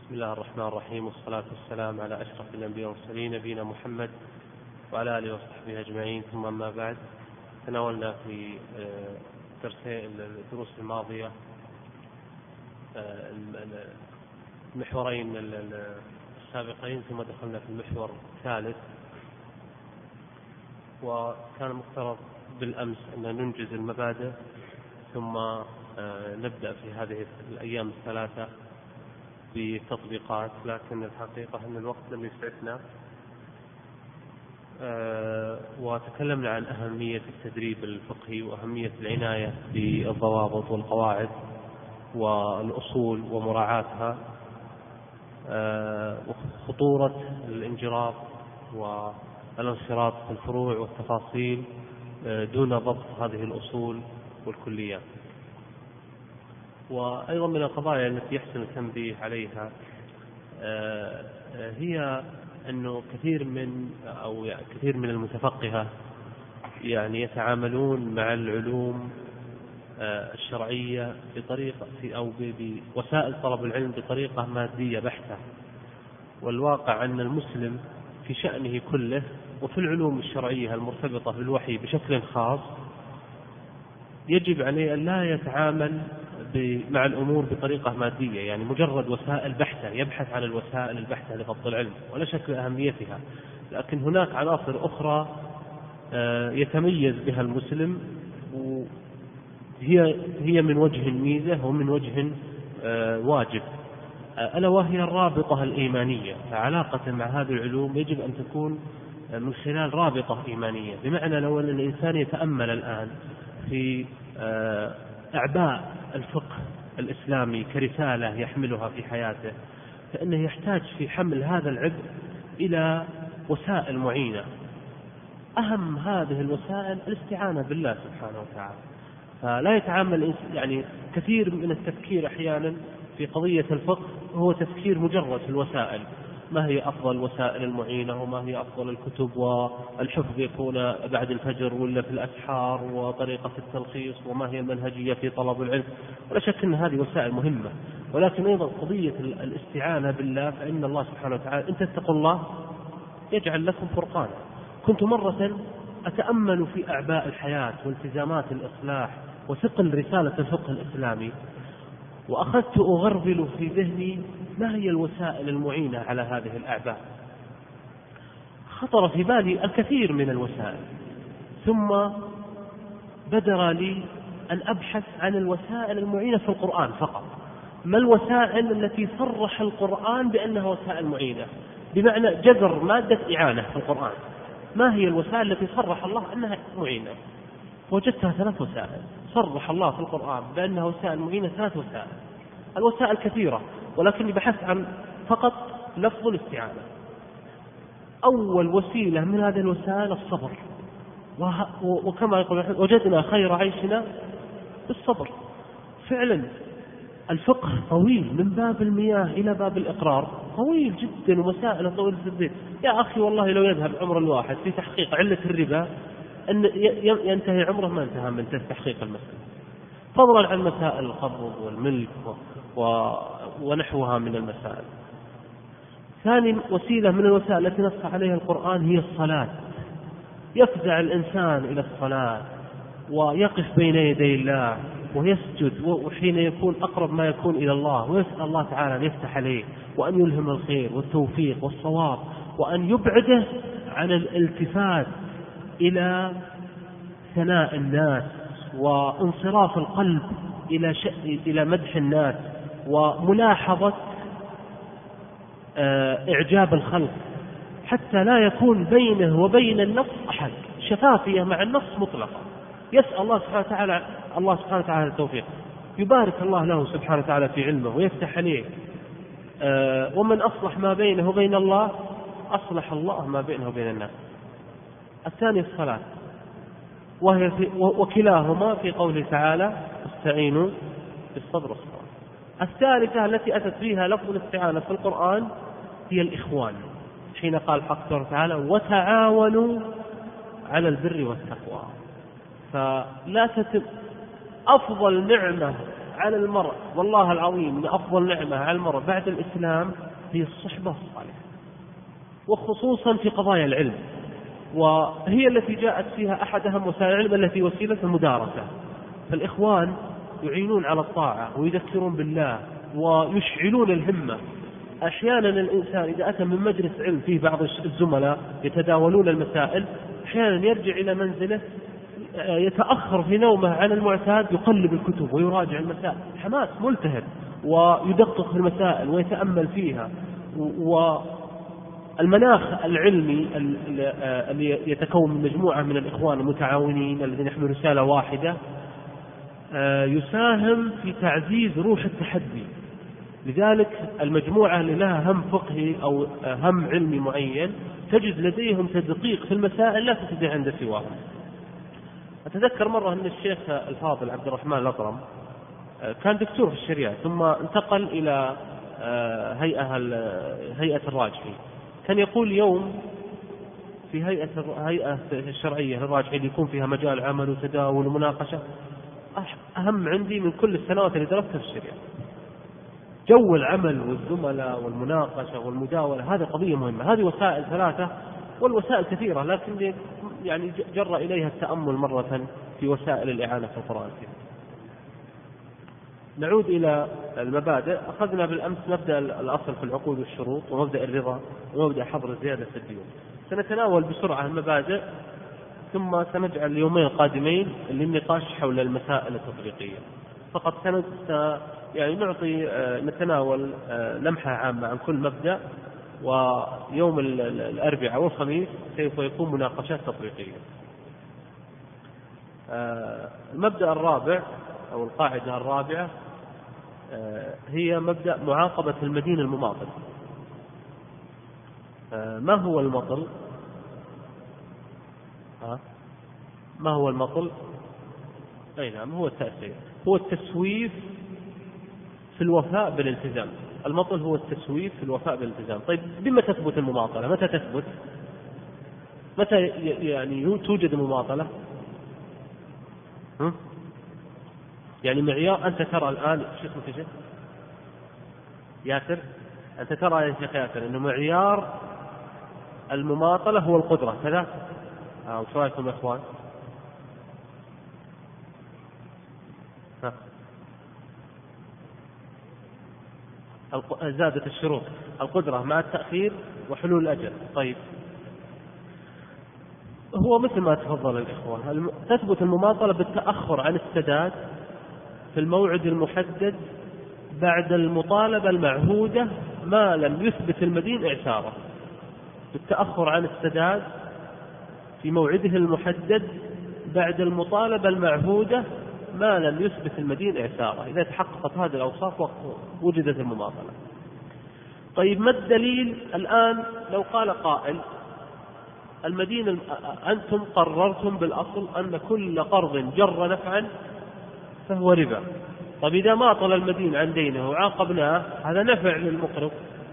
بسم الله الرحمن الرحيم، والصلاة والسلام على أشرف الأنبياء والمرسلين نبينا محمد وعلى آله وصحبه أجمعين، ثم أما بعد. تناولنا في الدروس الماضية المحورين السابقين، ثم دخلنا في المحور الثالث. وكان مفترض بالأمس أن ننجز المبادئ ثم نبدأ في هذه الأيام الثلاثة بتطبيقات، لكن الحقيقة أن الوقت لم يسعفنا. وتكلمنا عن أهمية التدريب الفقهي وأهمية العناية بالضوابط والقواعد والأصول ومراعاتها، وخطورة الانجراف والانخراط في الفروع والتفاصيل دون ضبط هذه الأصول والكليات. وأيضا من القضايا التي يحسن التنبيه عليها هي أنه كثير من المتفقهة يتعاملون مع العلوم الشرعية بطريقة أو بوسائل طلب العلم بطريقة مادية بحتة. والواقع أن المسلم في شأنه كله وفي العلوم الشرعية المرتبطة بالوحي بشكل خاص يجب عليه أن لا يتعامل مع الأمور بطريقة مادية، مجرد وسائل بحتة، يبحث عن الوسائل البحتة لضبط العلم، ولا شك أهميتها، لكن هناك عناصر أخرى يتميز بها المسلم، هي من وجه ميزة ومن وجه واجب، ألا وهي الرابطة الإيمانية. علاقة مع هذه العلوم يجب أن تكون من خلال رابطة إيمانية، بمعنى لو أن الإنسان يتأمل الآن في أعباء الفقه الإسلامي كرسالة يحملها في حياته، فإنه يحتاج في حمل هذا العبء إلى وسائل معينة. أهم هذه الوسائل الاستعانة بالله سبحانه وتعالى. فلا يتعامل كثير من التفكير أحيانا في قضية الفقه هو تفكير مجرد في الوسائل، ما هي أفضل الوسائل المعينة، وما هي أفضل الكتب، والحفظ يكون بعد الفجر ولا في الأسحار، وطريقة التلخيص، وما هي المنهجية في طلب العلم. ولا شك أن هذه وسائل مهمة، ولكن أيضا قضية الاستعانة بالله، فإن الله سبحانه وتعالى إن تتقوا الله يجعل لكم فرقانا. كنت مرة أتأمل في أعباء الحياة والتزامات الإصلاح وثقل رسالة الفقه الإسلامي، وأخذت أغربل في ذهني ما هي الوسائل المعينة على هذه الأعباء. خطر في بالي الكثير من الوسائل، ثم بدر لي أن أبحث عن الوسائل المعينة في القرآن فقط. ما الوسائل التي صرح القرآن بأنها وسائل معينة، بمعنى جذر مادة إعانة في القرآن؟ ما هي الوسائل التي صرح الله أنها معينة؟ وجدتها 3 وسائل صرح الله في القرآن بأنها وسائل معينة. 3 وسائل. الوسائل كثيرة، ولكني بحثت عن فقط لفظ الاستعانة. أول وسيلة من هذه الوسائل الصبر، وكما يقول وجدنا خير عيشنا بالصبر. فعلا الفقه طويل، من باب المياه إلى باب الإقرار طويل جدا، ومسائل طويلة جدا. يا أخي والله لو يذهب عمر الواحد في تحقيق علة الربا أن ينتهي عمره ما انتهى من تحقيق المسألة، فضلا عن مسائل القبض والملك ونحوها من المسائل. ثاني وسيلة من الوسائل التي نص عليها القرآن هي الصلاة. يفزع الإنسان إلى الصلاة ويقف بين يدي الله ويسجد، وحين يكون أقرب ما يكون إلى الله، ويسأل الله تعالى أن يفتح عليه وأن يلهم الخير والتوفيق والصواب، وأن يبعده عن الالتفات إلى ثناء الناس وانصراف القلب إلى مدح الناس وملاحظة إعجاب الخلق، حتى لا يكون بينه وبين النص أحد، شفافية مع النص مطلقة. يسأل الله سبحانه وتعالى التوفيق، يبارك الله له سبحانه وتعالى في علمه ويفتح عليه. ومن أصلح ما بينه وبين الله أصلح الله ما بينه وبين الناس. الثاني الصلاة، وكلاهما في قوله تعالى استعينوا بالصبر والصلاة. الثالثة التي أتت فيها لفظ الاستعانة في القرآن هي الإخوان، حين قال حق سبحانه وتعالى وتعاونوا على البر والتقوى. فلا أفضل نعمة على المرء، والله العظيم من أفضل نعمة على المرء بعد الإسلام هي الصحبة الصالحة، وخصوصا في قضايا العلم، وهي التي جاءت فيها أحد أهم وسائل العلم التي وسيلة المدارسة. فالإخوان يعينون على الطاعة ويذكرون بالله ويشعلون الهمة. أحيانا الإنسان إذا أتى من مجلس علم فيه بعض الزملاء يتداولون المسائل، أحيانا يرجع إلى منزله يتأخر في نومه عن المعتاد، يقلب الكتب ويراجع المسائل، حماس ملتهب، ويدقق في المسائل ويتأمل فيها. والمناخ العلمي اللي يتكون من مجموعة من الإخوان المتعاونين الذين يحملون رسالة واحدة يساهم في تعزيز روح التحدي. لذلك المجموعة اللي لها هم فقهي أو هم علمي معين تجد لديهم تدقيق في المسائل لا تجد عند سواهم. أتذكر مرة أن الشيخ الفاضل عبد الرحمن الأطرم كان دكتور في الشريعة، ثم انتقل إلى هيئة الراجحي. كان يقول يوم في هيئة الشرعية الراجحي اللي يكون فيها مجال عمل وتداول ومناقشة، أهم عندي من كل السنوات اللي درستها في الشريعة. جو العمل والزملاء والمناقشة والمداولة هذه قضية مهمة. هذه وسائل ثلاثة، والوسائل كثيرة، لكن يعني جر إليها التأمل مرة في وسائل الإعانة في القرآن الكريم. نعود إلى المبادئ. أخذنا بالأمس مبدأ الأصل في العقود والشروط، ومبدأ الرضا، ومبدأ حظر الزيادة في الديون. سنتناول بسرعة المبادئ، ثم سنجعل اليومين القادمين للنقاش حول المسائل التطبيقية. فقط يعني نتناول لمحة عامة عن كل مبدأ، ويوم الأربعاء والخميس سوف يكون مناقشات تطبيقية. المبدأ الرابع أو القاعدة الرابعة هي مبدأ معاقبة المدين المماطل. ما هو المطل؟ ما هو المطل؟ أي نعم، هو التأثير، هو التسويف في الوفاء بالالتزام. المطل هو التسويف في الوفاء بالالتزام. طيب بما تثبت المماطلة؟ متى تثبت؟ متى يعني توجد المماطلة؟ يعني معيار. أنت ترى الآن شو اسمك يا شيخ ياسر؟ أنت ترى يا شيخ ياسر أنه معيار المماطلة هو القدرة كذا؟ وش رأيكم يا إخوان؟ زادت الشروط، القدرة مع التأخير وحلول الأجل. طيب هو مثل ما تفضل الإخوة، تثبت المماطلة بالتأخر عن السداد في الموعد المحدد بعد المطالبة المعهودة ما لم يثبت المدين إعساره. بالتأخر عن السداد في موعده المحدد بعد المطالبة المعهودة ما لم يثبت المدين إعساره. إذا تحققت هذه الأوصاف وجدت المماطلة. طيب ما الدليل الآن لو قال قائل المدين أنتم قررتم بالأصل أن كل قرض جر نفعا فهو ربا. طيب إذا ماطل المدين عن دينه وعاقبناه هذا نفع للمقرض،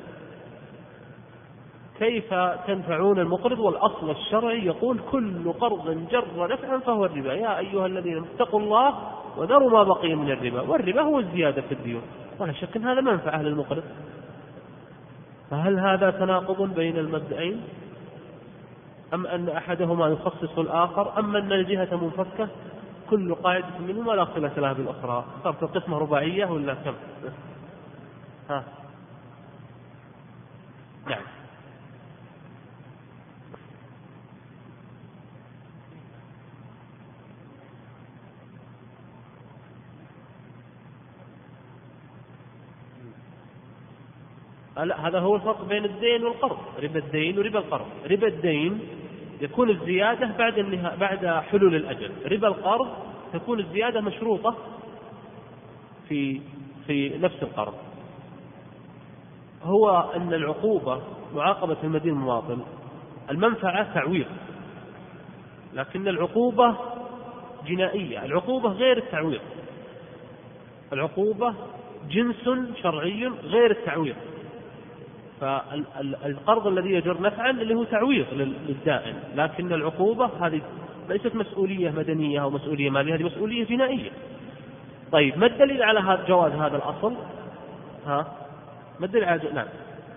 كيف تنفعون المقرض والأصل الشرعي يقول كل قرض جر نفعا فهو الربا؟ يا أيها الذين اتقوا الله وذروا ما بقي من الربا، والربا هو الزيادة في الديون، ولا شك أن هذا منفعة للمقرض. فهل هذا تناقض بين المبدئين؟ أم أن أحدهما يخصص الآخر؟ أم أن الجهة منفكة كل قاعدة منهما لا صلة لها بالأخرى؟ صارت القسمة رباعية ولا كم؟ نعم. لا، هذا هو الفرق بين الدين والقرض. ربا الدين وربا القرض. ربا الدين يكون الزيادة بعد حلول الأجل. ربا القرض تكون الزيادة مشروطة في نفس القرض. هو أن العقوبة معاقبة المدين المماطل المنفعة تعويض، لكن العقوبة جنائية. العقوبة غير التعويض. العقوبة جنس شرعي غير التعويض. فالقرض الذي يجر نفعا اللي هو تعويض للدائن، لكن العقوبة هذه ليست مسؤولية مدنية أو مسؤولية مالية، هذه مسؤولية جنائية. طيب ما الدليل على هذا جواز هذا الأصل؟ ها؟ ما الدليل على نعم.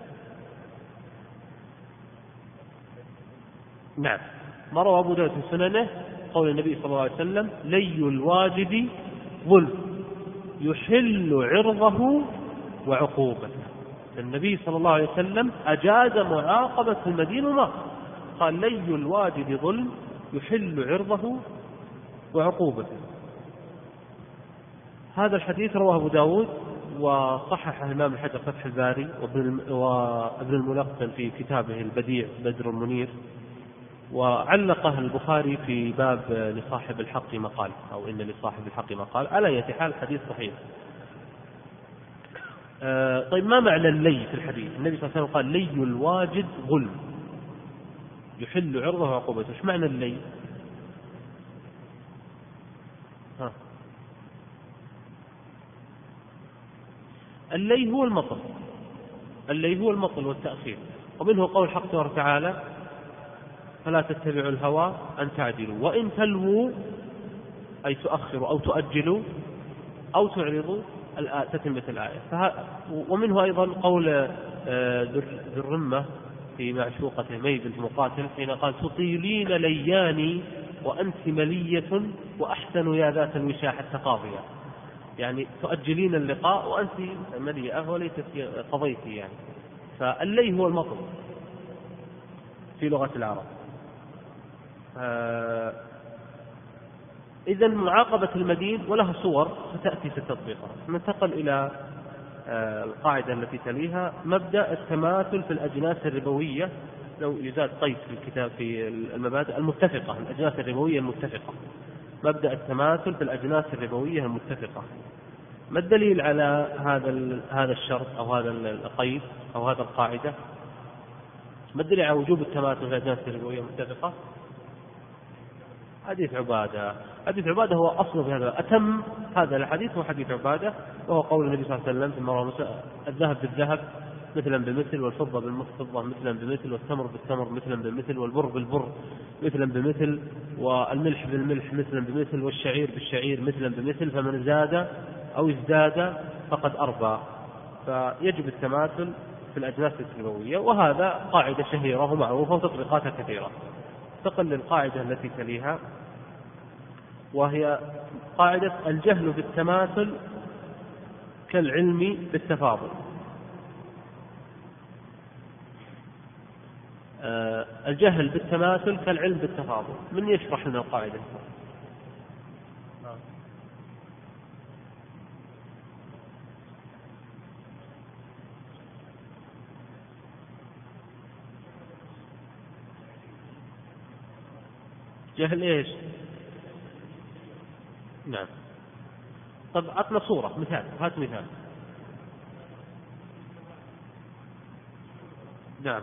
نعم، ما روى أبو داود في سننه قول النبي صلى الله عليه وسلم: لي الواجد ظلم يحل عرضه وعقوبته. النبي صلى الله عليه وسلم أجاز معاقبة المدين وما قال: لي الواجد ظلم يحل عرضه وعقوبته. هذا الحديث رواه أبو داود وصححه الإمام الحجر فتح الباري وابن الملقن في كتابه البديع بدر المنير، وعلقه البخاري في باب لصاحب الحق مقال، أو إن لصاحب الحق مقال. على أي حال الحديث صحيح. طيب ما معنى اللي في الحديث؟ النبي صلى الله عليه وسلم قال: لي الواجد ظلم يحل عرضه وعقوبته. ايش معنى اللي؟ ها. اللي هو المطل، اللي هو المطل والتأخير. ومنه قول حق تبارك وتعالى: فلا تتبعوا الهوى أن تعدلوا وإن تلووا، أي تؤخروا أو تؤجلوا أو تعرضوا تتمة الآية. ومنه أيضا قول ذي الرمة في معشوقته مي بنت مقاتل حين قال: تطيلين لياني وأنت ملية وأحسن يا ذات الوشاح التقاضية، يعني تؤجلين اللقاء وأنت مليئة وليست قضيتي يعني. فاللي هو المطل في لغة العرب. إذن معاقبة المدين ولها صور ستأتي في التطبيقات. ننتقل إلى القاعدة التي تليها: مبدأ التماثل في الأجناس الربوية. لو يزاد قيد في الكتاب في المبادئ المتفقة، الأجناس الربوية المتفقة. مبدأ التماثل في الأجناس الربوية المتفقة. ما الدليل على هذا الشرط أو هذا القيد أو هذا القاعدة؟ ما الدليل على وجوب التماثل في الأجناس الربوية المتفقة؟ حديث عبادة. حديث عبادة هو أصل في هذا. أتم هذا الحديث هو حديث عبادة، وهو قول النبي صلى الله عليه وسلم فيما رواه: الذهب بالذهب مثلا بمثل، والفضة بالفضة مثلا بمثل، والتمر بالتمر مثلا بمثل، والبر بالبر مثلا بمثل، والملح بالملح مثلا بمثل، والشعير بالشعير مثلا بمثل، فمن زاد أو ازداد فقد أربى. فيجب التماثل في الأجناس الربوية، وهذا قاعدة شهيرة ومعروفة وتطبيقاتها كثيرة. انتقل للقاعدة التي تليها، وهي قاعدة الجهل بالتماثل كالعلم بالتفاضل. الجهل بالتماثل كالعلم بالتفاضل. من يشرح لنا القاعدة؟ جهل ايش؟ نعم. طب عطنا صورة، مثال، هات مثال. نعم.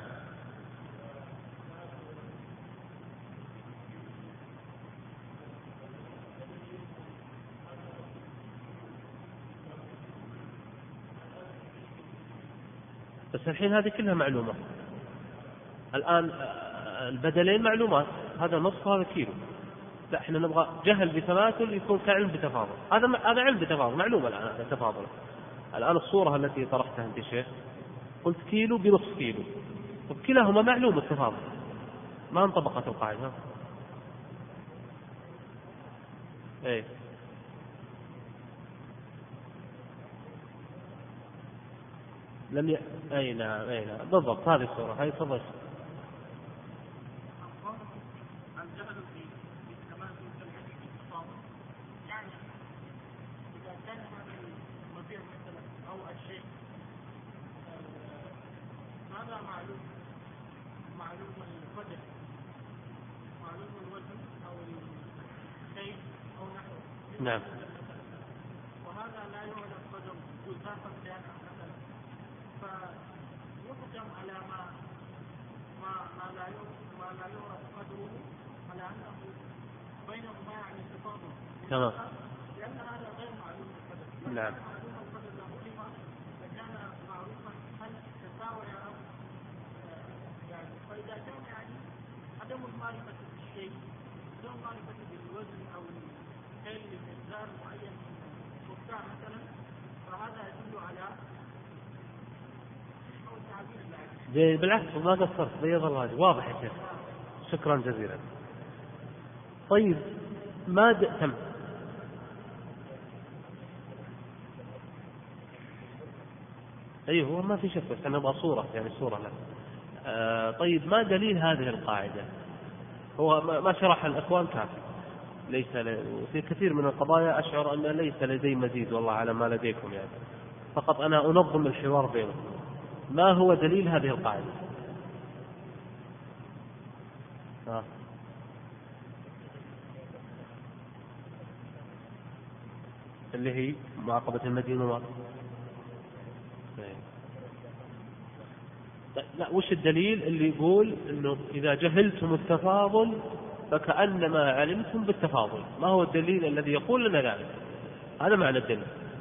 بس الحين هذه كلها معلومات. الآن البدلين معلومات، هذا نصف وهذا كيلو. لا، احنا نبغى جهل بتماثل يكون كعلم بتفاضل. هذا علم بتفاضل، معلومة الآن هذا تفاضل. الآن الصورة التي طرحتها أنت شيخ، قلت كيلو بنصف كيلو، وكلاهما معلوم التفاضل، ما انطبقت القاعدة. ايه اي نعم، اي نعم بالضبط، هذه الصورة هذه تفضل. نعم. وهذا لا يعلم قدر وثاقا كان مثلا، فيحكم على ما لا يعرف قدره على انه بينهما يعني تفاضل. تمام. لان هذا غير معلوم القدر. نعم. معلوم القدر لو علم فكان معروفا هل تساوي يعني. فاذا كان يعني عدم المعرفه بالشيء، عدم المعرفه بالوزن او بمقدار معين من النساء مثلا فهذا يدل على أو تعبير بالعكس ما قصرت، بيض الله واضح يا شيخ، شكرا جزيلا. طيب ما تم أيوه هو ما في شك، بس أنا أبغى صورة يعني صورة له. طيب ما دليل هذه القاعدة؟ هو ما شرح الأكوان كافي، ليس في كثير من القضايا أشعر أن ليس لدي مزيد والله على ما لديكم يعني، فقط أنا أنظم الحوار بينكم. ما هو دليل هذه القاعدة؟ اللي هي معاقبة المدين وما لا، وش الدليل اللي يقول انه اذا جهلتم التفاضل فكأنما علمتم بالتفاضل؟ ما هو الدليل الذي يقول لنا ذلك؟ هذا معنى الدليل.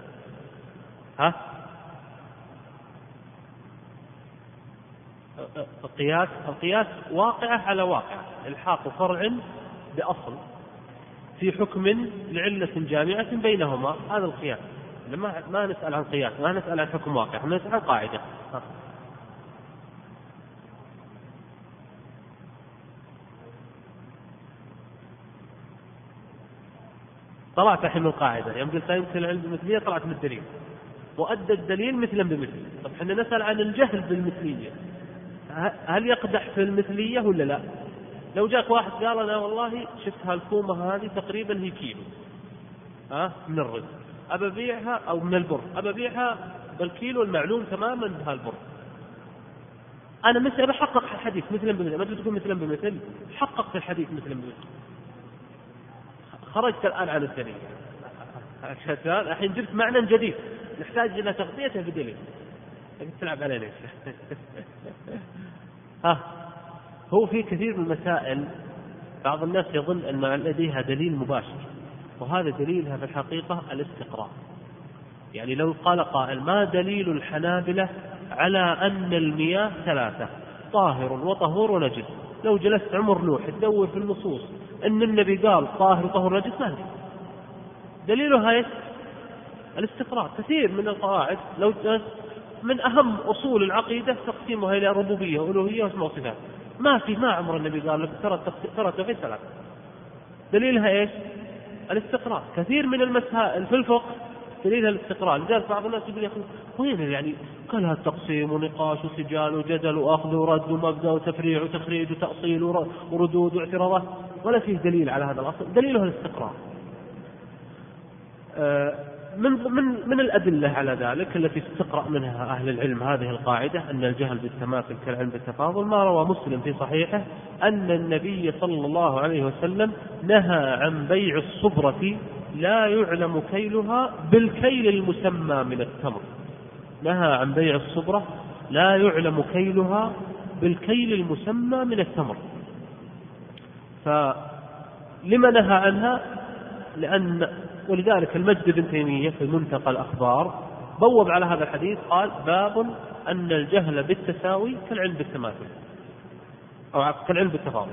القياس واقعة على واقع، الحاق فرع بأصل في حكم لعلة جامعة بينهما، هذا القياس. ما نسأل عن قياس، ما نسأل عن حكم واقع، نسأل عن قاعدة. طلعت الحين من القاعدة، يوم قلت يمكن العلم بالمثلية طلعت من الدليل، وأدى الدليل مثلا بمثل. طب احنا نسأل عن الجهل بالمثلية، هل يقدح في المثلية ولا لا؟ لو جاك واحد قال أنا والله شفت هالكومة هذه تقريبا هي كيلو من الرز، أبى أبيعها أو من البر، أبى أبيعها بالكيلو المعلوم تماما بهالبر، أنا مثل بحقق الحديث مثلا بمثل، ما تقول مثلا بمثل، حققت الحديث مثلا بمثل، خرجت الآن عن الدليل. الحين جبت معنى جديد نحتاج إلى تغطيته بدليل. تلعب علينا هو في كثير من المسائل بعض الناس يظن أن لديها دليل مباشر، وهذا دليلها في الحقيقة الاستقراء. يعني لو قال قائل ما دليل الحنابلة على أن المياه ثلاثة، طاهر وطهور ونجس، لو جلست عمر نوح تدور في النصوص أن النبي قال طاهر وطهور ونجس، ما له دليلها الاستقراء. كثير من القواعد لو من أهم أصول العقيدة تقسيمها إلى ربوبية وألوهية واسماء وصفات، ما عمر النبي قال لك ترى في ثلاثة، دليلها الاستقراء. كثير من المسائل في الفقه دليلها الاستقراء. لذلك بعض الناس يقول يا أخي وين يعني كلها التقسيم ونقاش وسجال وجدل وأخذ ورد ومبدأ وتفريع وتخريج وتأصيل وردود واعتراضات، ولا فيه دليل على هذا الأصل، دليلها الاستقراء. من الأدلة على ذلك التي استقرأ منها أهل العلم هذه القاعدة أن الجهل بالتماثل كالعلم بالتفاضل، ما روى مسلم في صحيحه أن النبي صلى الله عليه وسلم نهى عن بيع الصبرة لا يعلم كيلها بالكيل المسمى من التمر. نهى عن بيع الصبرة لا يعلم كيلها بالكيل المسمى من التمر. فلما نهى عنها؟ ولذلك المجد بن تيمية في منتقى الأخبار بوب على هذا الحديث، قال باب أن الجهل بالتساوي كالعلم بالتماثل أو كالعلم بالتفاضل.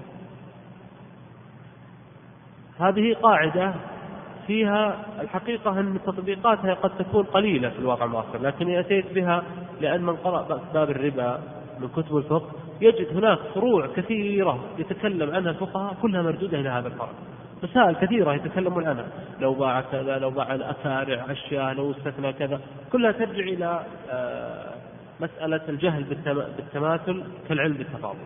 هذه قاعدة فيها الحقيقة أن تطبيقاتها قد تكون قليلة في الواقع المعاصر، لكن أتيت بها لأن من قرأ باب الربا من كتب الفقه يجد هناك فروع كثيرة يتكلم عنها الفقهاء كلها مردودة إلى هذا الفرع. مسائل كثيرة يتكلمون عنها، لو باع كذا، لو باع الأكارع الشاه، لو استثنى كذا، كلها ترجع إلى مسألة الجهل بالتماثل كالعلم بالتفاضل.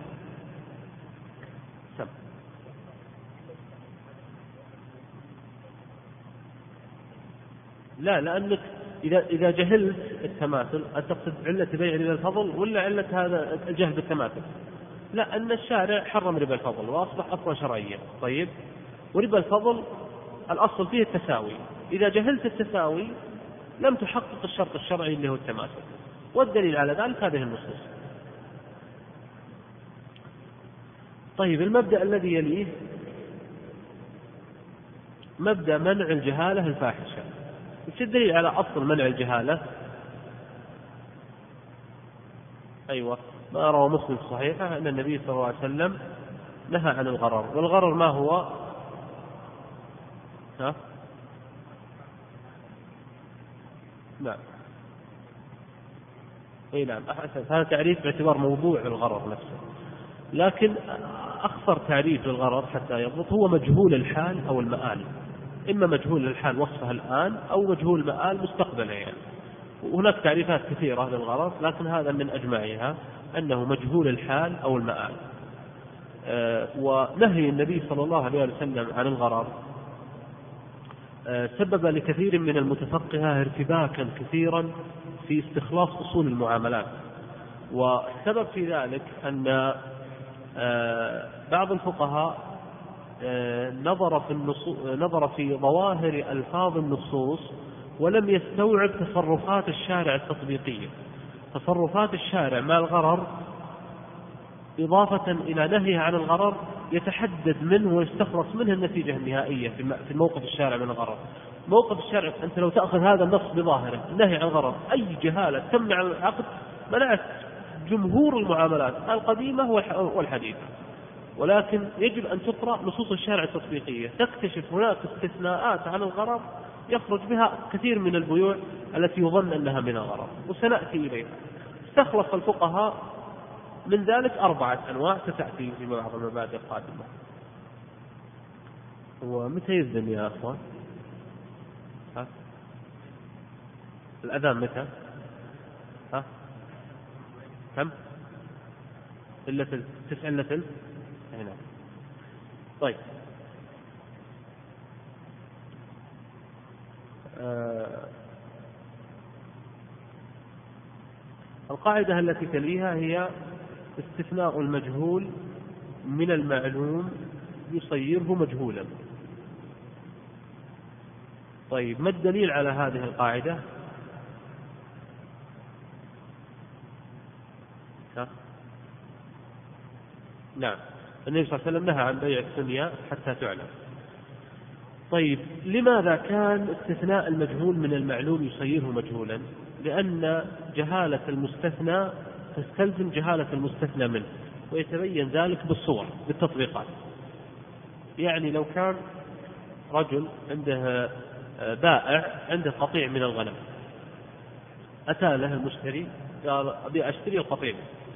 لا، لأنك إذا جهلت التماثل أتقصد علة بيع ربا الفضل ولا علة هذا الجهل بالتماثل؟ لا، أن الشارع حرم ربا الفضل وأصبح أصلا شرعيا. طيب، وربا الفضل الأصل فيه التساوي، إذا جهلت التساوي لم تحقق الشرط الشرعي اللي هو التماثل، والدليل على ذلك هذه النصوص. طيب، المبدأ الذي يليه مبدأ منع الجهالة الفاحشة. وش الدليل على أصل منع الجهالة؟ أيوة، ما روى مسلم في صحيحه أن النبي صلى الله عليه وسلم نهى عن الغرر. والغرر ما هو؟ نعم. اي نعم، هذا تعريف باعتبار موضوع الغرض نفسه، لكن أخطر تعريف للغرض حتى يضبط هو مجهول الحال أو المآل، إما مجهول الحال وصفها الآن أو مجهول المآل مستقبلا يعني. وهناك تعريفات كثيرة للغرض، لكن هذا من أجمعها أنه مجهول الحال أو المآل. ونهي النبي صلى الله عليه وسلم عن الغرض سبب لكثير من المتفقهة ارتباكا كثيرا في استخلاص أصول المعاملات. والسبب في ذلك أن بعض الفقهاء نظر في ظواهر ألفاظ النصوص ولم يستوعب تصرفات الشارع التطبيقية. تصرفات الشارع مع الغرر إضافة إلى نهيه عن الغرر يتحدد منه ويستخلص منه النتيجة النهائية في موقف الشارع من الغرر. موقف الشارع، أنت لو تأخذ هذا النص بظاهره النهي عن الغرر، أي جهالة تمنع العقد منعت جمهور المعاملات القديمة والحديثة. ولكن يجب أن تقرأ نصوص الشارع التطبيقية، تكتشف هناك استثناءات عن الغرر يخرج بها كثير من البيوع التي يظن أنها من الغرر، وسنأتي إليها. استخلص الفقهاء من ذلك 4 أنواع ستأتي في بعض المبادئ القادمة. ومتى يذن يا أخوان؟ الأذان متى؟ كم؟ إلا 9 إلا 9. هنا. طيب. القاعدة التي تليها هي استثناء المجهول من المعلوم يصيره مجهولا. طيب، ما الدليل على هذه القاعدة؟ نعم، النبي صلى الله عليه وسلم نهى عن بيع الثنيا حتى تعلم. طيب، لماذا كان استثناء المجهول من المعلوم يصيره مجهولا؟ لأن جهالة المستثنى تستلزم جهالة المستثنى منه، ويتبين ذلك بالصور بالتطبيقات. يعني لو كان رجل عنده بائع عنده قطيع من الغنم، أتى له المشتري قال أبي أشتري القطيع،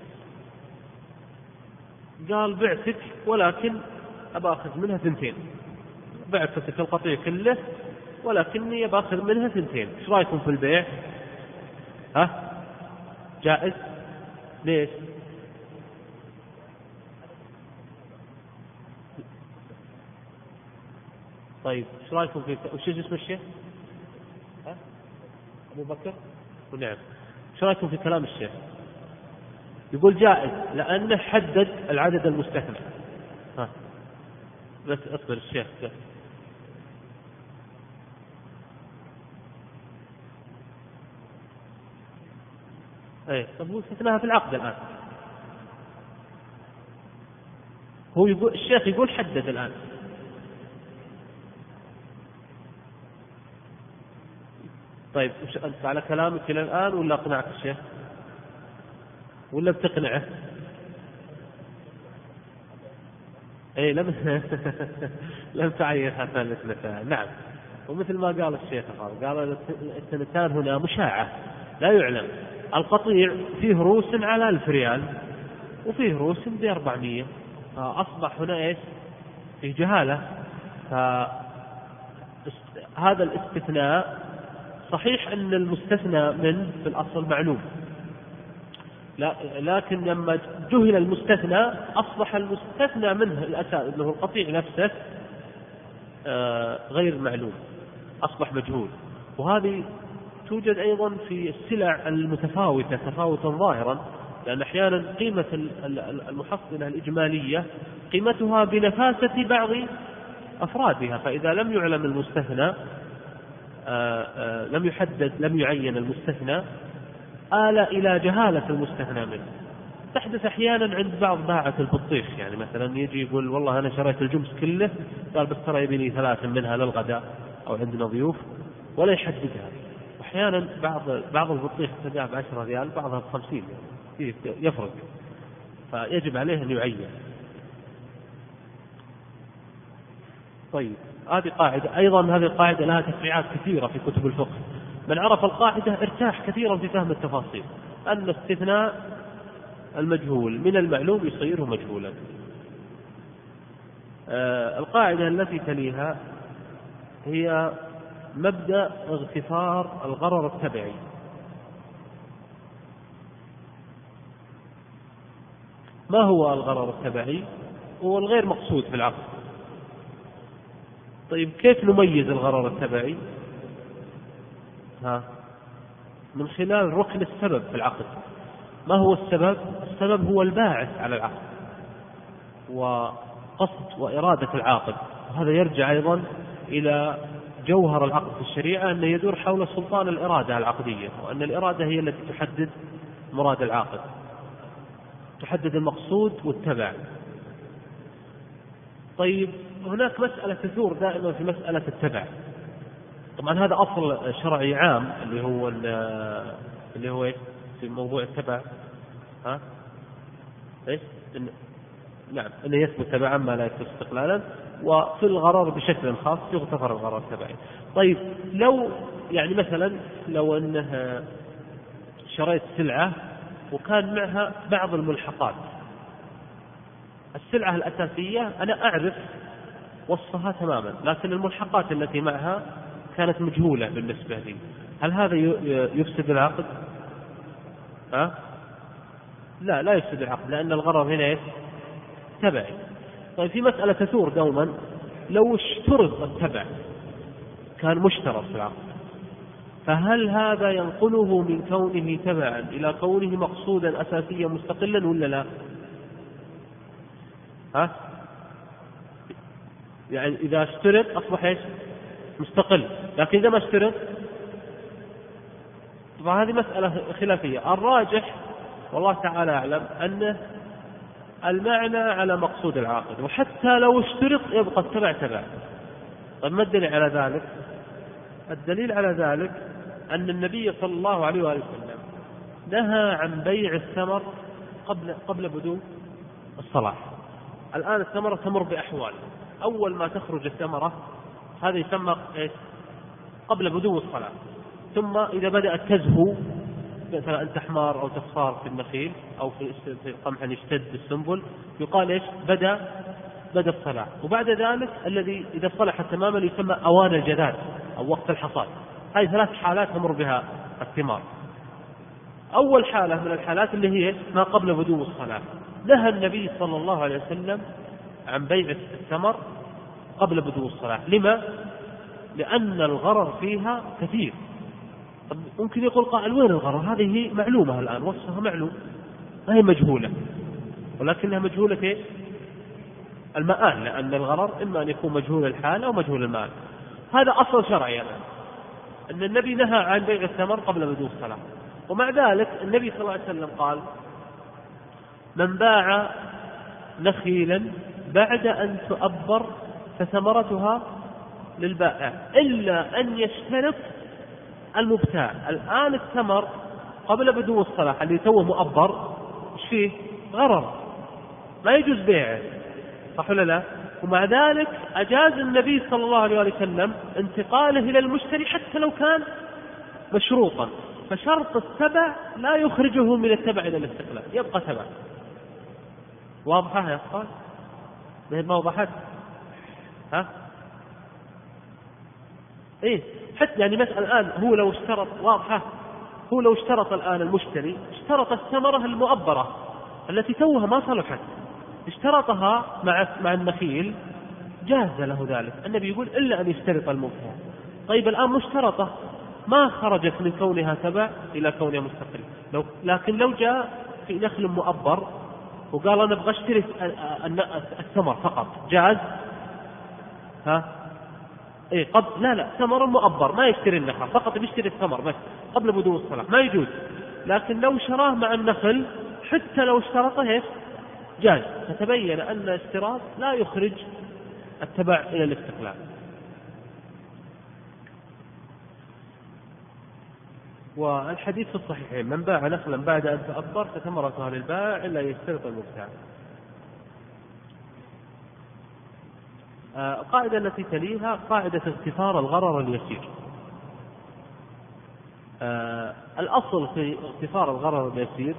قال بعتك ولكن أبى أخذ منها 2، بعتك القطيع كله ولكني أبى أخذ منها 2. إيش رأيكم في البيع؟ جائز؟ ليش؟ طيب، إيش رأيكم في وش اسم الشيخ؟ أبو بكر؟ ونعم. إيش رأيكم في كلام الشيخ؟ يقول جائز لأنه حدد العدد المستثنى. بس أصبر الشيخ. طب هو استثناها في العقد الآن. هو يقول الشيخ يقول حدد الآن. طيب، أنت على كلامك إلى الآن ولا أقنعك الشيخ؟ ولا بتقنعه؟ لم تعين هاتان الاثنتان. نعم، ومثل ما قال الشيخ قال السنتان هنا مشاعة لا يعلم. القطيع فيه روس على 1000 ريال وفيه روس ب400، أصبح هنا إيش؟ في جهالة. فهذا الاستثناء صحيح أن المستثنى منه في الأصل معلوم، لكن لما جهل المستثنى أصبح المستثنى منه الأساس أنه القطيع نفسه غير معلوم، أصبح مجهول. وهذه توجد أيضا في السلع المتفاوتة تفاوتا ظاهرا، لأن أحيانا قيمة المحصلة الإجمالية قيمتها بنفاسة بعض أفرادها، فإذا لم يعلم المستثنى لم يحدد لم يعين المستثنى آل إلى جهالة المستثنى منه. تحدث أحيانا عند بعض باعة البطيخ، يعني مثلا يجي يقول والله أنا شريت الجمس كله، قال بس ترى يبي لي 3 منها للغداء أو عندنا ضيوف، ولا يحددها. أحيانا بعض البطيخ تباع ب10 ريال، بعضها ب50، يعني يفرق، فيجب عليه أن يعين. طيب، هذه قاعدة. أيضا هذه القاعدة لها تفريعات كثيرة في كتب الفقه، من عرف القاعدة ارتاح كثيرا في فهم التفاصيل، أن استثناء المجهول من المعلوم يصيره مجهولا. القاعدة التي تليها هي مبدأ اغتفار الغرر التبعي. ما هو الغرر التبعي؟ هو الغير مقصود في العقد. طيب كيف نميز الغرر التبعي؟ من خلال ركن السبب في العقد. ما هو السبب؟ السبب هو الباعث على العقد وقصد وإرادة العاقد، وهذا يرجع أيضا إلى جوهر العقد في الشريعة، أنه يدور حول سلطان الإرادة العقدية، وأن الإرادة هي التي تحدد مراد العاقد، تحدد المقصود والتبع. طيب هناك مسألة تثور دائما في مسألة التبع. طبعا هذا أصل شرعي عام اللي هو في موضوع التبع. نعم، أنه يثبت تبعا ما لا يثبت استقلالا، وفي الغرر بشكل خاص يغتفر الغرر التبعي. طيب لو يعني مثلا لو أنه شريت سلعة وكان معها بعض الملحقات، السلعة الأساسية أنا أعرف وصفها تماما، لكن الملحقات التي معها كانت مجهولة بالنسبة لي، هل هذا يفسد العقد؟ لا يفسد العقد، لأن الغرر هنا تبعي. طيب في مسألة تثور دوما، لو اشترط التبع كان مشترط في العقد، فهل هذا ينقله من كونه تبعا إلى كونه مقصودا أساسيا مستقلا ولا لا؟ يعني إذا اشترط أصبح مستقل، لكن إذا ما اشترط طبعا هذه مسألة خلافية. الراجح والله تعالى أعلم أن المعنى على مقصود العاقد، وحتى لو اشترط يبقى التبع تبع. طيب ما الدليل على ذلك؟ الدليل على ذلك أن النبي صلى الله عليه وآله وسلم نهى عن بيع الثمر قبل بدو الصلاح. الآن الثمرة تمر بأحوال، أول ما تخرج الثمرة هذا يسمى قبل بدو الصلاة، ثم إذا بدأت تزهو مثلا أن تحمار أو تصفار في النخيل أو في القمح أن يشتد السنبل، يقال بدأ الصلاح. وبعد ذلك الذي إذا صلح تماما يسمى أوان الجذاذ أو وقت الحصاد. هذه 3 حالات تمر بها الثمار. أول حالة من الحالات اللي هي ما قبل بدو الصلاة، نهى النبي صلى الله عليه وسلم عن بيع الثمر قبل بدو الصلاة. لما؟ لأن الغرر فيها كثير. طب ممكن يقول قائل وين الغرر؟ هذه معلومة الآن، وصفها معلوم، ما هي مجهولة، ولكنها مجهولة المآل، لأن الغرر إما أن يكون مجهول الحال أو مجهول المآل. هذا أصل شرعي الآن، أن النبي نهى عن بيع الثمر قبل بدو الصلاة. ومع ذلك النبي صلى الله عليه وسلم قال: من باع نخيلا بعد أن تؤبر فثمرتها للبائع إلا أن يشترط المبتاع. الآن الثمر قبل بدو الصلاة اللي توه مؤبر إيش فيه؟ غرر، ما يجوز بيعه، صح ولا لا؟ ومع ذلك أجاز النبي صلى الله عليه وسلم انتقاله إلى المشتري حتى لو كان مشروطا. فشرط التبع لا يخرجه من التبع إلى الاستقلال، يبقى تبع. واضحة يا أخوان؟ ما وضحت؟ حتى يعني مثلا الآن هو لو اشترط، واضحة، هو لو اشترط الآن المشتري اشترط الثمرة المؤبرة التي توها ما صلحت، اشترطها مع النخيل، جاز له ذلك. النبي يقول إلا أن يشترط المبتاع. طيب الآن مشترطة ما خرجت من كونها تبع إلى كونها مستقل. لكن لو جاء في نخل مؤبر وقال أنا أبغى أشتري الثمر فقط، جاز؟ لا ثمر مؤبر ما يشتري النخل، فقط بيشتري الثمر بس قبل بدو الصلاة، ما يجوز. لكن لو شراه مع النخل حتى لو اشترطه جاز. فتبين أن الاشتراط لا يخرج التبع إلى الاستقلال. والحديث في الصحيحين: من باع نخلا بعد أن تأبر فثمرتها للبائع إلا يشترط المبتاع. القاعدة التي تليها قاعدة اغتفار الغرر اليسير. الأصل في اغتفار الغرر اليسير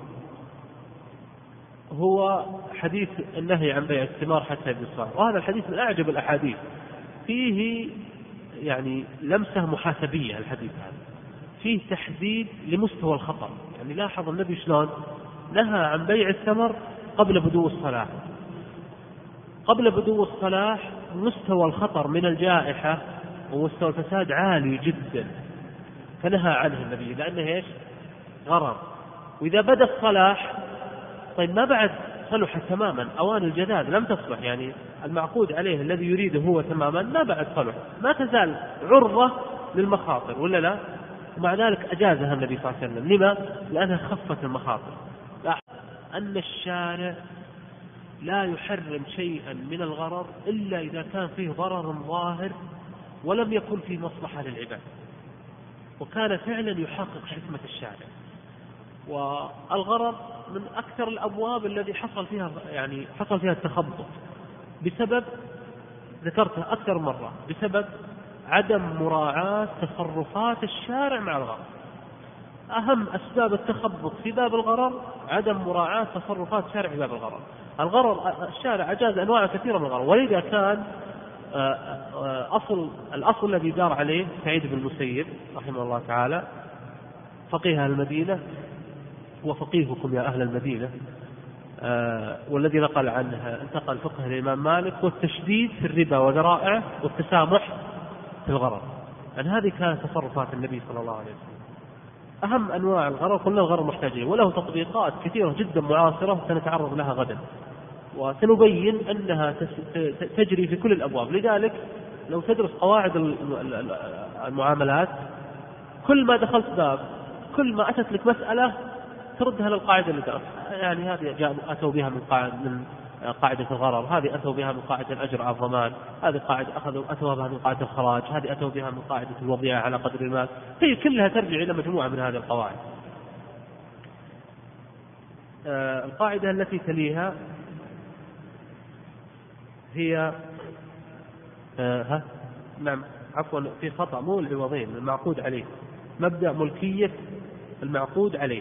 هو حديث النهي عن بيع الثمار حتى يبدو الصاع، وهذا الحديث من أعجب الأحاديث، فيه يعني لمسة محاسبية. الحديث هذا فيه تحديد لمستوى الخطر، يعني لاحظ النبي شلون نهى عن بيع الثمر قبل بدو الصلاح. قبل بدو الصلاح مستوى الخطر من الجائحة ومستوى الفساد عالي جدا، فنهى عنه النبي لأنه إيش؟ غرر. وإذا بدأ الصلاح طيب ما بعد صلح تماما، أوان الجداد لم تصلح، يعني المعقود عليه الذي يريده هو تماما ما بعد صلح، ما تزال عرضة للمخاطر ولا لا؟ ومع ذلك أجازها النبي صلى الله عليه وسلم. لما؟ لأنها خفت المخاطر. أن الشارع لا يحرم شيئا من الغرر إلا إذا كان فيه ضرر ظاهر ولم يكن فيه مصلحة للعباد، وكان فعلا يحقق حكمة الشارع. والغرر من أكثر الأبواب الذي حصل فيها التخبط بسبب، ذكرتها أكثر مرة، بسبب عدم مراعاة تصرفات الشارع مع الغرر. أهم أسباب التخبط في باب الغرر عدم مراعاة تصرفات الشارع في باب الغرر. الشارع أجاز أنواع كثيرة من الغرر، ولذا كان الأصل الذي دار عليه سعيد بن المسيب رحمه الله تعالى فقيه أهل المدينة وفقيهكم يا أهل المدينة، والذي نقل عنه انتقل فقه الإمام مالك، والتشديد في الربا وذرائعه والتسامح في الغرر. أن هذه كانت تصرفات النبي صلى الله عليه وسلم. أهم أنواع الغرر قلنا الغرر محتاجين، وله تطبيقات كثيرة جدا معاصرة سنتعرض لها غدا، وسنبين أنها تجري في كل الأبواب. لذلك لو تدرس قواعد المعاملات كل ما دخلت باب، كل ما أتت لك مسألة تردها للقاعدة اللي درستها. يعني هذه أتوا بها من قاعدة الغرر، هذه أتوا بها من قاعدة الأجر على الضمان، هذه قاعدة أتوا بها من قاعدة الخراج، هذه أتوا بها من قاعدة الوضيعة على قدر المال. هي كلها ترجع إلى مجموعة من هذه القواعد. القاعدة التي تليها هي نعم عفوا في خطأ، مو العوضين، المعقود عليه، مبدأ ملكية المعقود عليه.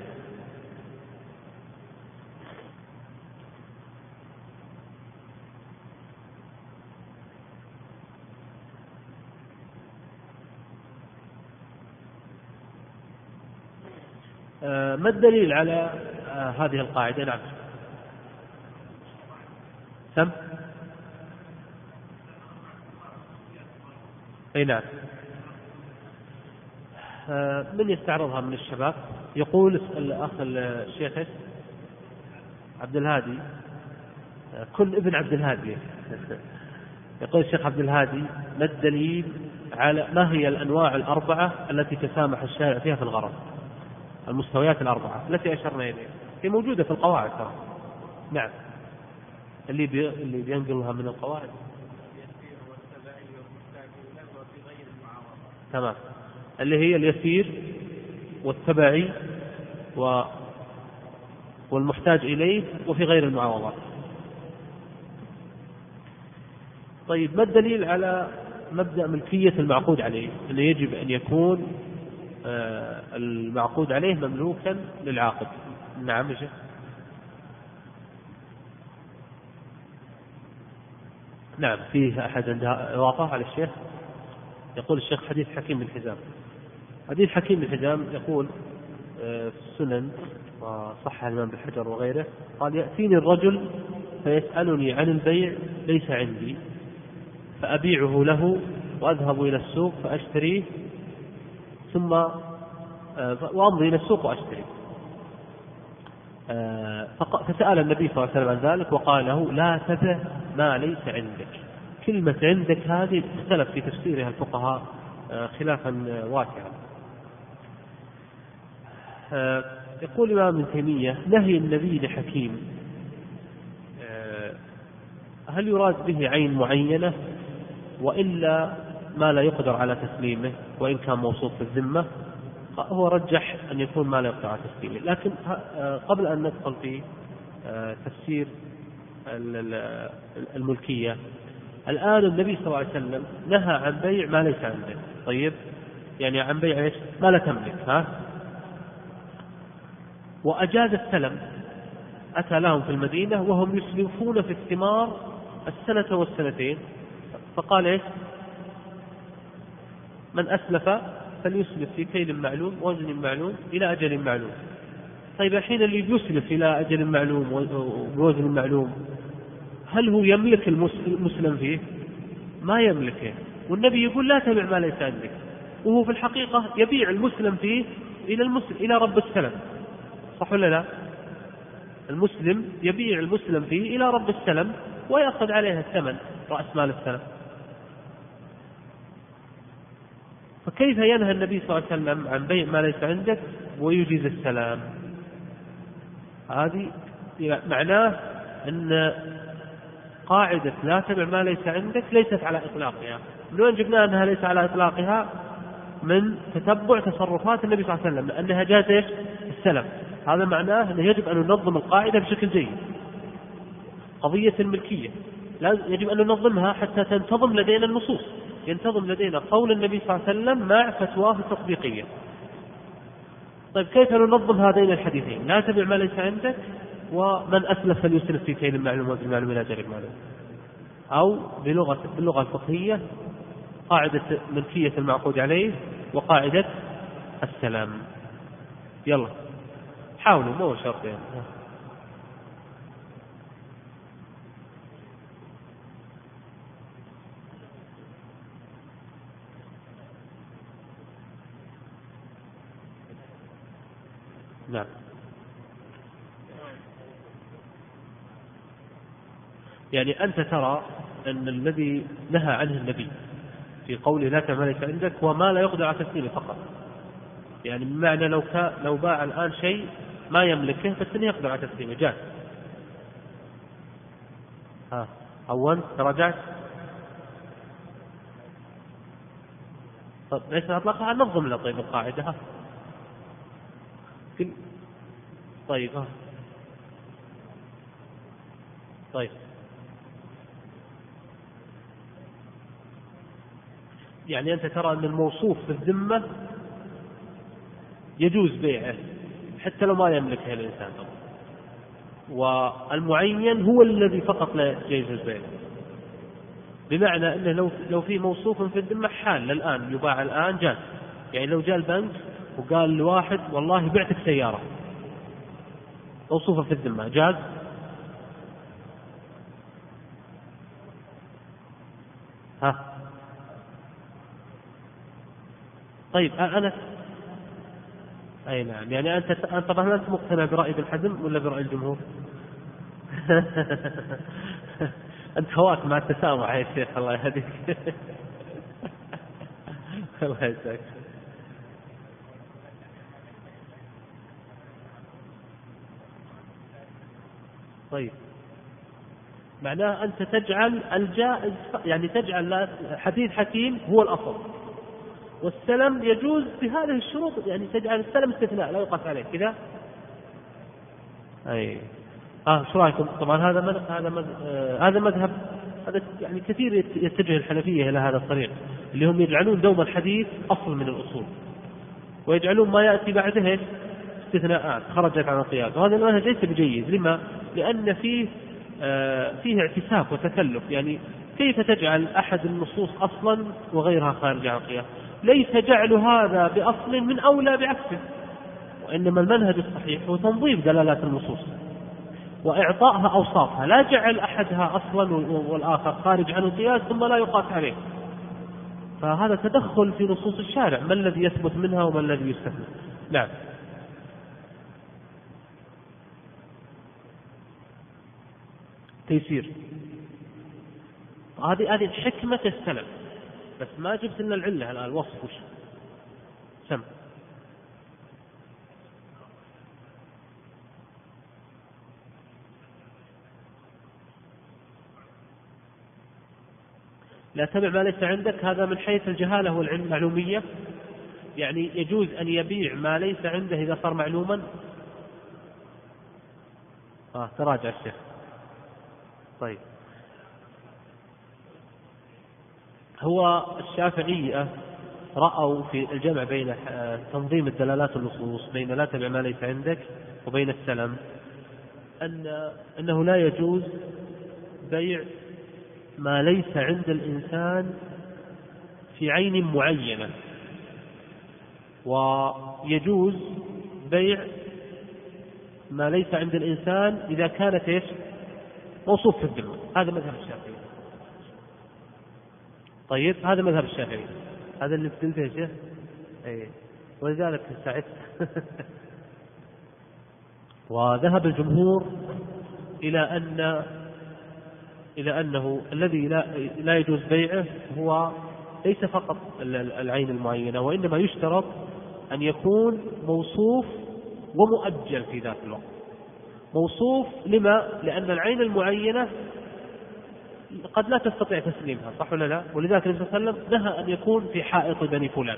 ما الدليل على هذه القاعدة؟ نعم سم أي نعم. من يستعرضها من الشباب؟ يقول الأخ الشيخ عبد الهادي، كل ابن عبد الهادي. يقول الشيخ عبد الهادي ما الدليل على ما هي الأنواع الأربعة التي تسامح الشارع فيها في الغرض؟ المستويات الأربعة التي أشرنا إليها هي موجودة في القواعد ترى. نعم اللي بينقلها من القواعد. تمام، اللي هي اليسير والتبعي والمحتاج إليه وفي غير المعاوضات. طيب ما الدليل على مبدأ ملكية المعقود عليه؟ أنه يجب أن يكون المعقود عليه مملوكا للعاقد. نعم يا شيخ. نعم فيه أحد عنده إضافة على الشيخ؟ يقول الشيخ حديث حكيم بن حزام. حديث حكيم بن حزام يقول في السنن وصح الإمام بن حجر وغيره، قال يأتيني الرجل فيسألني عن البيع ليس عندي فأبيعه له وأذهب إلى السوق فأشتريه ثم وأمضي إلى السوق وأشتري. فسأل النبي صلى الله عليه وسلم عن ذلك وقال له لا تبع ما ليس عندك. كلمة عندك هذه اختلف في تفسيرها الفقهاء خلافا واسعا. يقول الإمام ابن تيمية نهي النبي لحكيم هل يراد به عين معينة وإلا ما لا يقدر على تسليمه وإن كان موصوف في الذمة؟ هو رجح أن يكون ما لا يقدر على تسليمه. لكن قبل أن ندخل في تفسير الملكية، الآن النبي صلى الله عليه وسلم نهى عن بيع ما ليس عنده. طيب يعني عن بيع إيش؟ ما لا تملك. وأجاز السلم، أتى لهم في المدينة وهم يسلفون في الثمار السنة والسنتين، فقال إيش؟ من أسلف فليسلف في كيل معلوم ووزن معلوم إلى أجل معلوم. طيب الحين اللي بيسلف إلى أجل معلوم ووزن معلوم، هل هو يملك المسلم فيه؟ ما يملكه، والنبي يقول لا تبع ما ليس عندك، وهو في الحقيقة يبيع المسلم فيه إلى رب السلم، صح ولا لا؟ المسلم يبيع المسلم فيه إلى رب السلم ويأخذ عليها الثمن، رأس مال السلم. فكيف ينهى النبي صلى الله عليه وسلم عن بيع ما ليس عندك ويجيز السلام؟ هذه معناه أن قاعدة لا تبع ما ليس عندك ليست على إطلاقها. من وين جبناها أنها ليس على إطلاقها؟ من تتبع تصرفات النبي صلى الله عليه وسلم، لأنها جاءت السلم. هذا معناه أنه يجب أن ننظم القاعدة بشكل جيد. قضية الملكية يجب أن ننظمها حتى تنتظم لدينا النصوص، ينتظم لدينا قول النبي صلى الله عليه وسلم مع فتواه التطبيقية. طيب كيف ننظم هذين الحديثين؟ لا تبع ما ليس عندك، ومن أسلف فليسلف في كيل معلوم وزن معلوم إلى أجل معلوم. أو باللغة الفقهية قاعدة ملكية المعقود عليه وقاعدة السلام. يلا حاولوا، مو شرط يعني. نعم. يعني أنت ترى أن الذي نهى عنه النبي في قوله لا تبع ما ليس عندك هو ما لا يقدر على تسليمه فقط. يعني بمعنى لو باع الآن شيء ما يملكه بس إنه يقدر على تسليمه جاز. أول تراجعت. طيب ليس أطلقها، ننظم له طيب القاعدة. طيب طيب يعني أنت ترى أن الموصوف في الذمة يجوز بيعه حتى لو ما يملكه الإنسان، والمعين هو الذي فقط لا يجوز بيعه. بمعنى أنه لو في موصوف في الذمة حال الآن يباع الآن جاز. يعني لو جاء البنك وقال لواحد والله بعتك سيارة موصوفة في الذمة جاز. طيب أنا أي نعم. يعني أنت طبعا أنت مقتنع برأي ابن حزم ولا برأي الجمهور؟ أنت هواك مع التسامح يا شيخ، الله يهديك. الله يسعدك. طيب معناه أنت تجعل الجائز، يعني تجعل حديث حكيم هو الأصل، والسلم يجوز بهذه الشروط، يعني تجعل السلم استثناء لا يقاس عليه كذا. أي شو رأيكم؟ طبعا هذا مذهب، هذا يعني كثير يتجه الحنفية إلى هذا الطريق، اللي هم يجعلون دوم الحديث أصل من الأصول، ويجعلون ما يأتي بعده استثناءات خرجت عن القياس. وهذا المنهج ليس بجيد. لما؟ لأن فيه اعتساف وتكلف. يعني كيف تجعل أحد النصوص أصلا وغيرها خارج عن القياس؟ ليس جعل هذا بأصل من أولى بعكسه، وإنما المنهج الصحيح هو تنظيف دلالات النصوص وإعطائها أوصافها، لا جعل أحدها أصلا والآخر خارج عن القياس ثم لا يقاس عليه. فهذا تدخل في نصوص الشارع، ما الذي يثبت منها وما الذي يستثنى. نعم. تيسير، هذه حكمة السلف، بس ما جبت لنا العلة الآن، الوصف وش سم. لا تبع ما ليس عندك، هذا من حيث الجهالة والمعلومية. يعني يجوز أن يبيع ما ليس عنده إذا صار معلوما. تراجع الشيخ. طيب هو الشافعية رأوا في الجمع بين تنظيم الدلالات والنصوص بين لا تبع ما ليس عندك وبين السلم أنه لا يجوز بيع ما ليس عند الإنسان في عين معينة، ويجوز بيع ما ليس عند الإنسان إذا كانت إيش موصوف في الذمة. هذا مذهب الشافعي. طيب هذا مذهب الشافعي، هذا اللي قلته يا شيخ. أي ولذلك سعدت. وذهب الجمهور إلى أنه الذي لا يجوز بيعه هو ليس فقط العين المعينة، وإنما يشترط أن يكون موصوف ومؤجل في ذات الوقت. موصوف لما؟ لأن العين المعينة قد لا تستطيع تسليمها، صح ولا لا؟ ولذلك النبي صلى الله عليه وسلم نهى أن يكون في حائط بني فلان.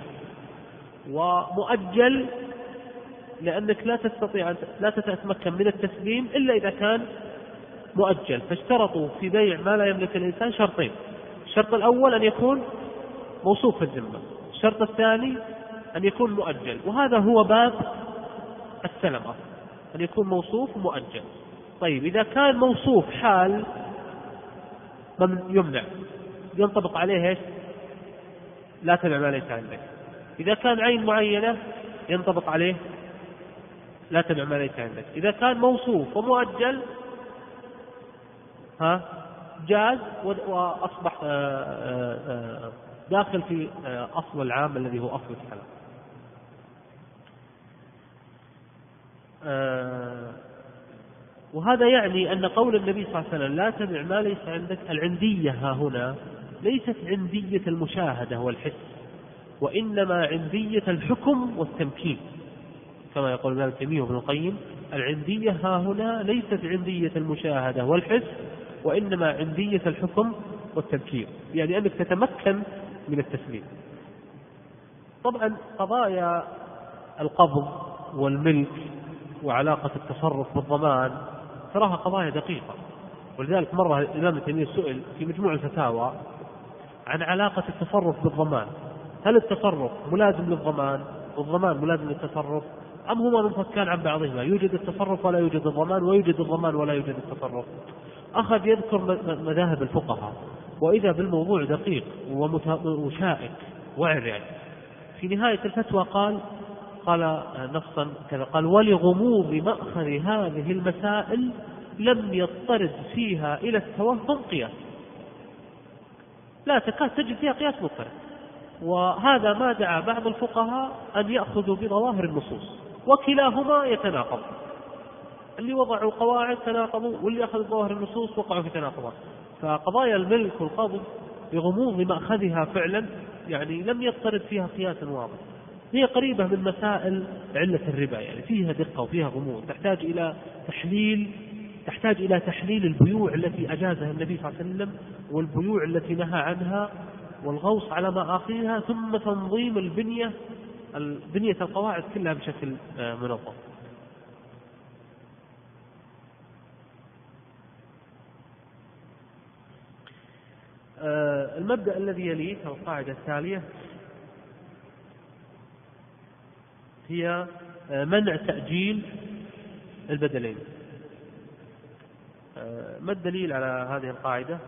ومؤجل لأنك لا تتمكن من التسليم إلا إذا كان مؤجل. فاشترطوا في بيع ما لا يملك الإنسان شرطين: الشرط الأول أن يكون موصوف في الذمة، الشرط الثاني أن يكون مؤجل. وهذا هو باب السلم، أن يكون موصوف ومؤجل. طيب إذا كان موصوف حال يمنع، ينطبق عليه ايش؟ لا تبع ما ليس عندك. إذا كان عين معينة ينطبق عليه لا تبع ما ليس عندك. إذا كان موصوف ومؤجل جاز، وأصبح داخل في أصل العام الذي هو أصل الكلام. وهذا يعني أن قول النبي صلى الله عليه وسلم لا تبع ما ليس عندك، العندية ها هنا ليست عندية المشاهدة والحس، وإنما عندية الحكم والتمكين، كما يقول ابن تيمية وابن القيم. العندية ها هنا ليست عندية المشاهدة والحس، وإنما عندية الحكم والتمكين، يعني أنك تتمكن من التسليم. طبعا قضايا القبض والملك وعلاقة التصرف بالضمان تراها قضايا دقيقة. ولذلك مرة الإمام ابن تيمية سئل في مجموع الفتاوى عن علاقة التصرف بالضمان: هل التصرف ملازم للضمان والضمان ملازم للتصرف، أم هما منفكان عن بعضهما؟ يوجد التصرف ولا يوجد الضمان، ويوجد الضمان ولا يوجد التصرف. أخذ يذكر مذاهب الفقهاء، وإذا بالموضوع دقيق وشائك وعر. في نهاية الفتوى قال نصا كذا، قال: ولغموض مأخذ هذه المسائل لم يضطرد فيها إلى التوهم قياس. لا تكاد تجد فيها قياس مضطرد. وهذا ما دعا بعض الفقهاء أن يأخذوا بظواهر النصوص، وكلاهما يتناقض. اللي وضعوا قواعد تناقضوا، واللي أخذوا ظواهر النصوص وقعوا في تناقضات. فقضايا الملك والقبض بغموض مأخذها فعلا يعني لم يضطرد فيها قياس واضح. هي قريبة من مسائل علة الربا، يعني فيها دقة وفيها غموض، تحتاج إلى تحليل البيوع التي أجازها النبي صلى الله عليه وسلم، والبيوع التي نهى عنها، والغوص على مآخذها، ثم تنظيم البنية القواعد كلها بشكل منظم. المبدأ الذي يليه أو القاعدة التالية هي منع تأجيل البدلين. ما الدليل على هذه القاعدة؟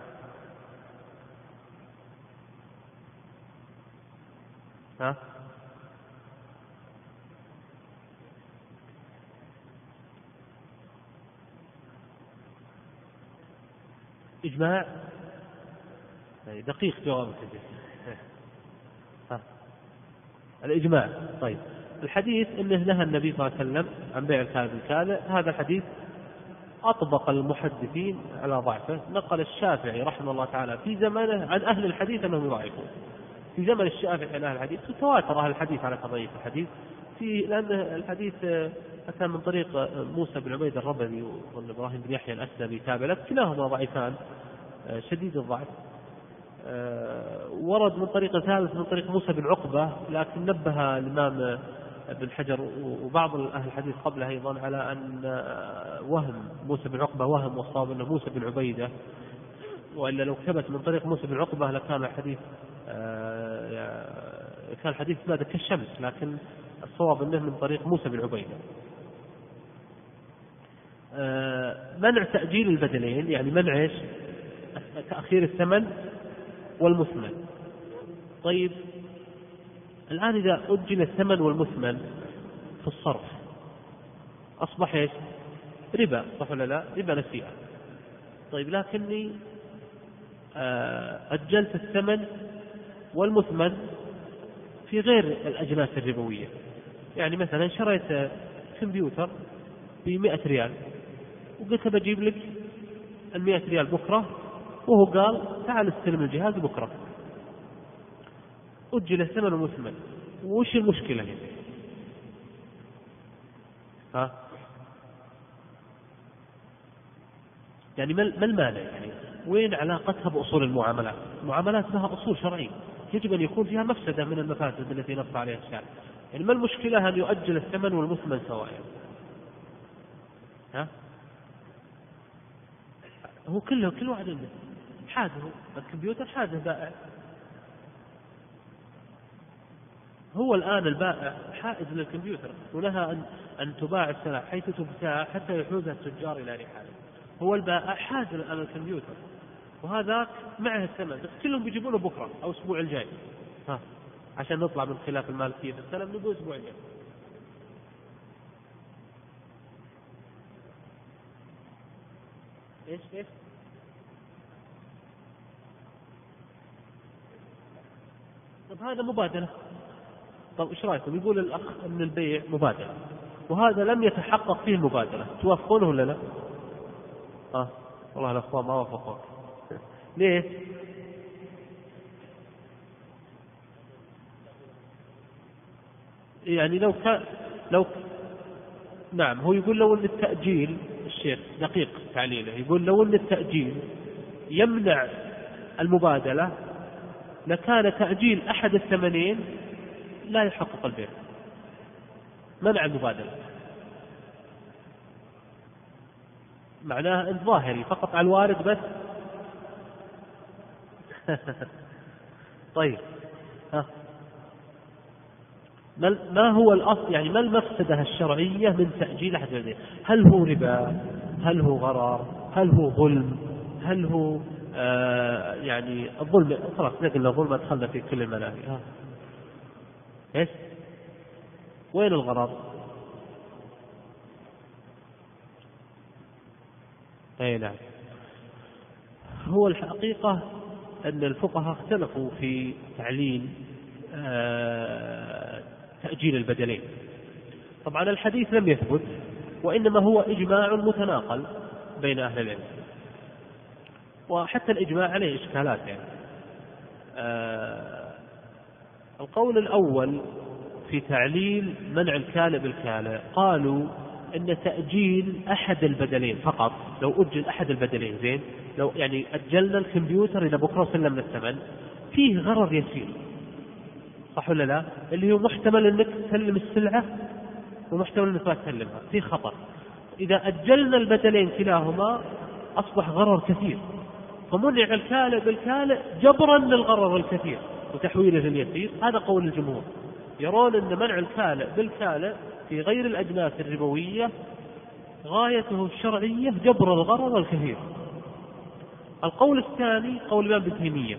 إجماع دقيق جوابك. الإجماع. طيب الحديث إنه نهى النبي صلى الله عليه وسلم عن بيع الكاذب بالكاذب، هذا الحديث أطبق المحدثين على ضعفه. نقل الشافعي رحمه الله تعالى في زمانه عن أهل الحديث أنهم يضعفون. في زمن الشافعي عن أهل الحديث وتواتر أهل الحديث على تضعيف الحديث، لأن الحديث أتى من طريق موسى بن عبيد الربذي وإبراهيم بن يحيى الأسلمي تابع، كلاهما ضعيفان شديد الضعف. ورد من طريق ثالث من طريق موسى بن عقبة، لكن نبه الإمام ابن حجر وبعض أهل الحديث قبله أيضا على أن وهم موسى بن عقبة وهم، والصواب أنه موسى بن عبيدة، وإلا لو ثبت من طريق موسى بن عقبة لكان الحديث كان حديث ماذا كالشمس، لكن الصواب أنه من طريق موسى بن عبيدة. منع تأجيل البدلين، يعني منع إيش؟ تأخير الثمن والمثمن. طيب الآن إذا أجل الثمن والمثمن في الصرف أصبح إيش؟ ربا، صح ولا لا؟ ربا نسيئة. طيب لكني أجلت الثمن والمثمن في غير الأجناس الربوية، يعني مثلا شريت كمبيوتر ب100 ريال وقلت بجيب لك 100 ريال بكرة، وهو قال تعال استلم الجهاز بكرة. أجل الثمن والمثمن، وش المشكلة هنا؟ يعني ما المانع؟ يعني وين علاقتها بأصول المعاملات؟ المعاملات لها أصول شرعية يجب أن يكون فيها مفسدة من المفاسد التي نص عليها الشارع. يعني ما المشكلة أن يؤجل الثمن والمثمن سواء؟ هو كل واحد منه حاده، الكمبيوتر حاده بائع. هو الآن البائع حائز للكمبيوتر، ولها أن تباع السلع حيث تبتاع حتى يحوزها التجار إلى رحاله. هو البائع حاز الآن الكمبيوتر، وهذاك معه الثمن، بس كلهم بيجيبونه بكرة أو الأسبوع الجاي. عشان نطلع من خلاف المالكية في السلم نبغى الأسبوع الجاي. إيش؟ طب هذا مبادلة. طب إيش رأيكم؟ يقول الأخ أن البيع مبادلة، وهذا لم يتحقق فيه المبادلة، توافقونه ولا لا؟ والله الأخوة ما وافقوا. ليه؟ يعني نعم، هو يقول لو أن التأجيل، الشيخ دقيق تعليله، يقول لو أن التأجيل يمنع المبادلة لكان تأجيل أحد الثمنين لا يحقق البيع، منع المبادلة. معناه أنت ظاهري فقط على الوارد بس. طيب ما هو الأصل؟ يعني ما المفسدة الشرعية من تأجيل أحد الثمنين؟ هل هو ربا؟ هل هو غرر؟ هل هو ظلم؟ هل هو يعني الظلم؟ خلاص نقلنا الظلم، دخلنا في كل المناهي. إيش؟ وين الغرض؟ أي نعم. هو الحقيقة أن الفقهاء اختلفوا في تعليل تأجيل البدلين. طبعا الحديث لم يثبت، وإنما هو إجماع متناقل بين أهل العلم، وحتى الإجماع عليه إشكالات. يعني القول الأول في تعليل منع الكالئ بالكالئ، قالوا أن تأجيل أحد البدلين فقط، لو أجل أحد البدلين زين، لو يعني أجلنا الكمبيوتر إلى بكرة وسلمنا الثمن، فيه غرر يسير، صح ولا لا؟ اللي هو محتمل أنك تسلم السلعة ومحتمل أنك لا تسلمها، فيه خطر. إذا أجلنا البدلين كلاهما أصبح غرر كثير، فمنع الكالئ بالكالئ جبرا للغرر الكثير وتحويله اليسير. هذا قول الجمهور، يرون أن منع الكالئ بالكالئ في غير الأجناس الربوية غايته الشرعية جبر الغرر الكثير. القول الثاني قول الإمام ابن تيمية،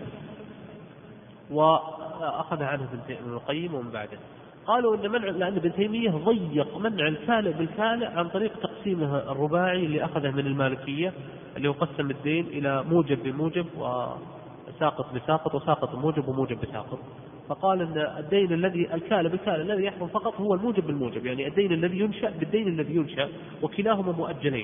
وأخذ عنه ابن القيم ومن بعده، قالوا أن لأن ابن تيمية ضيق منع الكالئ بالكالئ عن طريق تقسيمه الرباعي اللي أخذه من المالكية، اللي هو قسم الدين إلى موجب بموجب وساقط بساقط وساقط بموجب وموجب بساقط. فقال أن الدين الذي الكالئ بالكالئ الذي يحكم فقط هو الموجب بالموجب، يعني الدين الذي ينشأ بالدين الذي ينشأ، وكلاهما مؤجلين.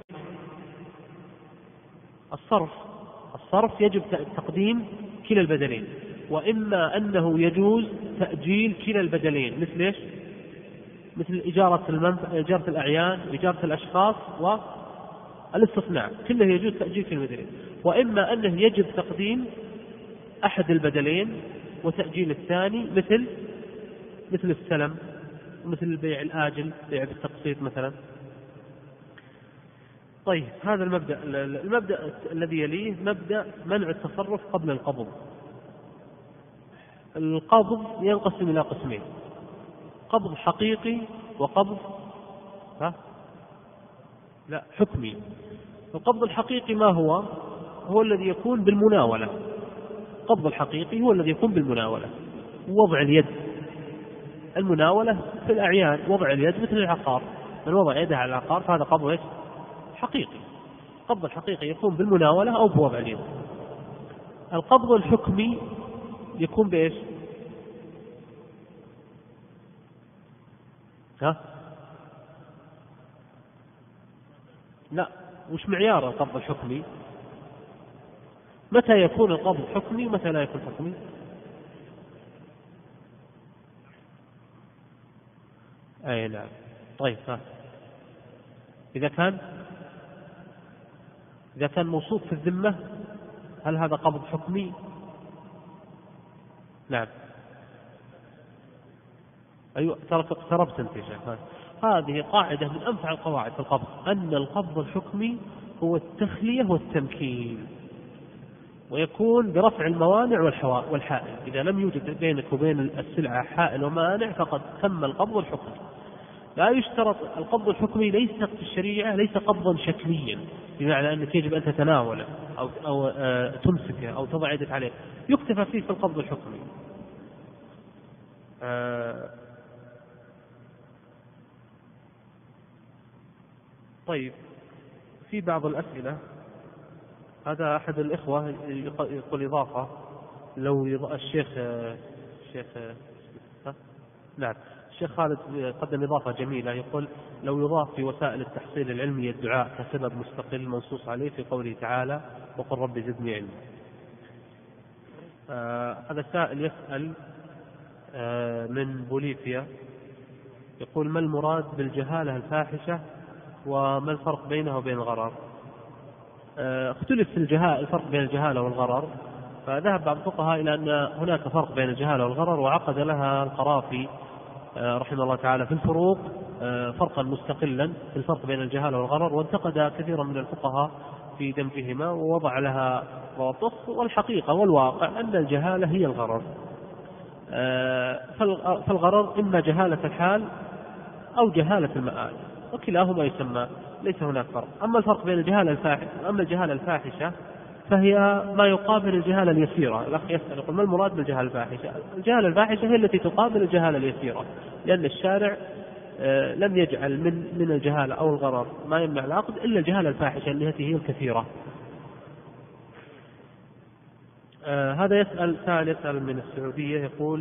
الصرف يجب تقديم كلا البدلين، وإما أنه يجوز تأجيل كلا البدلين، مثل إيش؟ مثل إجارة الأعيان وإجارة الأشخاص والاستصناع، كله يجوز تأجيل كلا البدلين. وإما أنه يجب تقديم أحد البدلين وتأجيل الثاني، مثل السلم، مثل البيع الآجل، بيع بالتقسيط مثلا. طيب هذا المبدأ الذي يليه مبدأ منع التصرف قبل القبض. القبض ينقسم إلى قسمين: قبض حقيقي وقبض حكمي. القبض الحقيقي ما هو؟ هو الذي يكون بالمناولة. القبض الحقيقي هو الذي يكون بالمناولة، وضع اليد. المناولة في الأعيان، وضع اليد مثل العقار، من وضع يده على العقار فهذا قبض حقيقي. القبض الحقيقي يكون بالمناولة أو بوضع اليد. القبض الحكمي يكون بإيش؟ لا، وش معيار القبض الحكمي؟ متى يكون القبض حكمي ومتى لا يكون حكمي؟ أي نعم. طيب، إذا كان موصوف في الذمة هل هذا قبض حكمي؟ نعم. أيوة، اقتربت أنت يا شيخ. هذه قاعدة من أنفع القواعد في القبض، أن القبض الحكمي هو التخلية والتمكين، ويكون برفع الموانع والحائل. إذا لم يوجد بينك وبين السلعة حائل ومانع فقد تم القبض الحكمي. لا يشترط القبض الحكمي، ليس في الشريعة ليس قبضا شكليا، بمعنى أنك يجب أن تتناوله أو تمسكه أو تضع يدك عليه، يكتفى فيه في القبض الحكمي. طيب، في بعض الأسئلة، هذا أحد الإخوة يقول إضافة، لو الشيخ نعم، الشيخ خالد قدم إضافة جميلة، يقول: لو يضاف في وسائل التحصيل العلمي الدعاء كسبب مستقل منصوص عليه في قوله تعالى: وقل رب زدني علما. هذا سائل يسأل من بوليفيا، يقول: ما المراد بالجهالة الفاحشة وما الفرق بينها وبين الغرر؟ اختلف في الفرق بين الجهالة والغرر، فذهب بعض الفقهاء إلى أن هناك فرق بين الجهالة والغرر، وعقد لها القرافي رحمه الله تعالى في الفروق فرقا مستقلا في الفرق بين الجهالة والغرر، وانتقد كثيرا من الفقهاء في دمجهما ووضع لها ضوابط. والحقيقة والواقع أن الجهالة هي الغرر، فالغرر إما جهالة الحال أو جهالة المآل، وكلاهما يسمى، ليس هناك فرق. أما الفرق بين الجهالة الفاحشة فهي ما يقابل الجهالة اليسيرة. الأخ يسأل يقول: ما المراد بالجهالة الفاحشة؟ الجهالة الفاحشة هي التي تقابل الجهالة اليسيرة، لأن الشارع لم يجعل من الجهالة أو الغرر ما يمنع العقد إلا الجهالة الفاحشة التي هي الكثيرة. هذا يسأل من السعودية، يقول: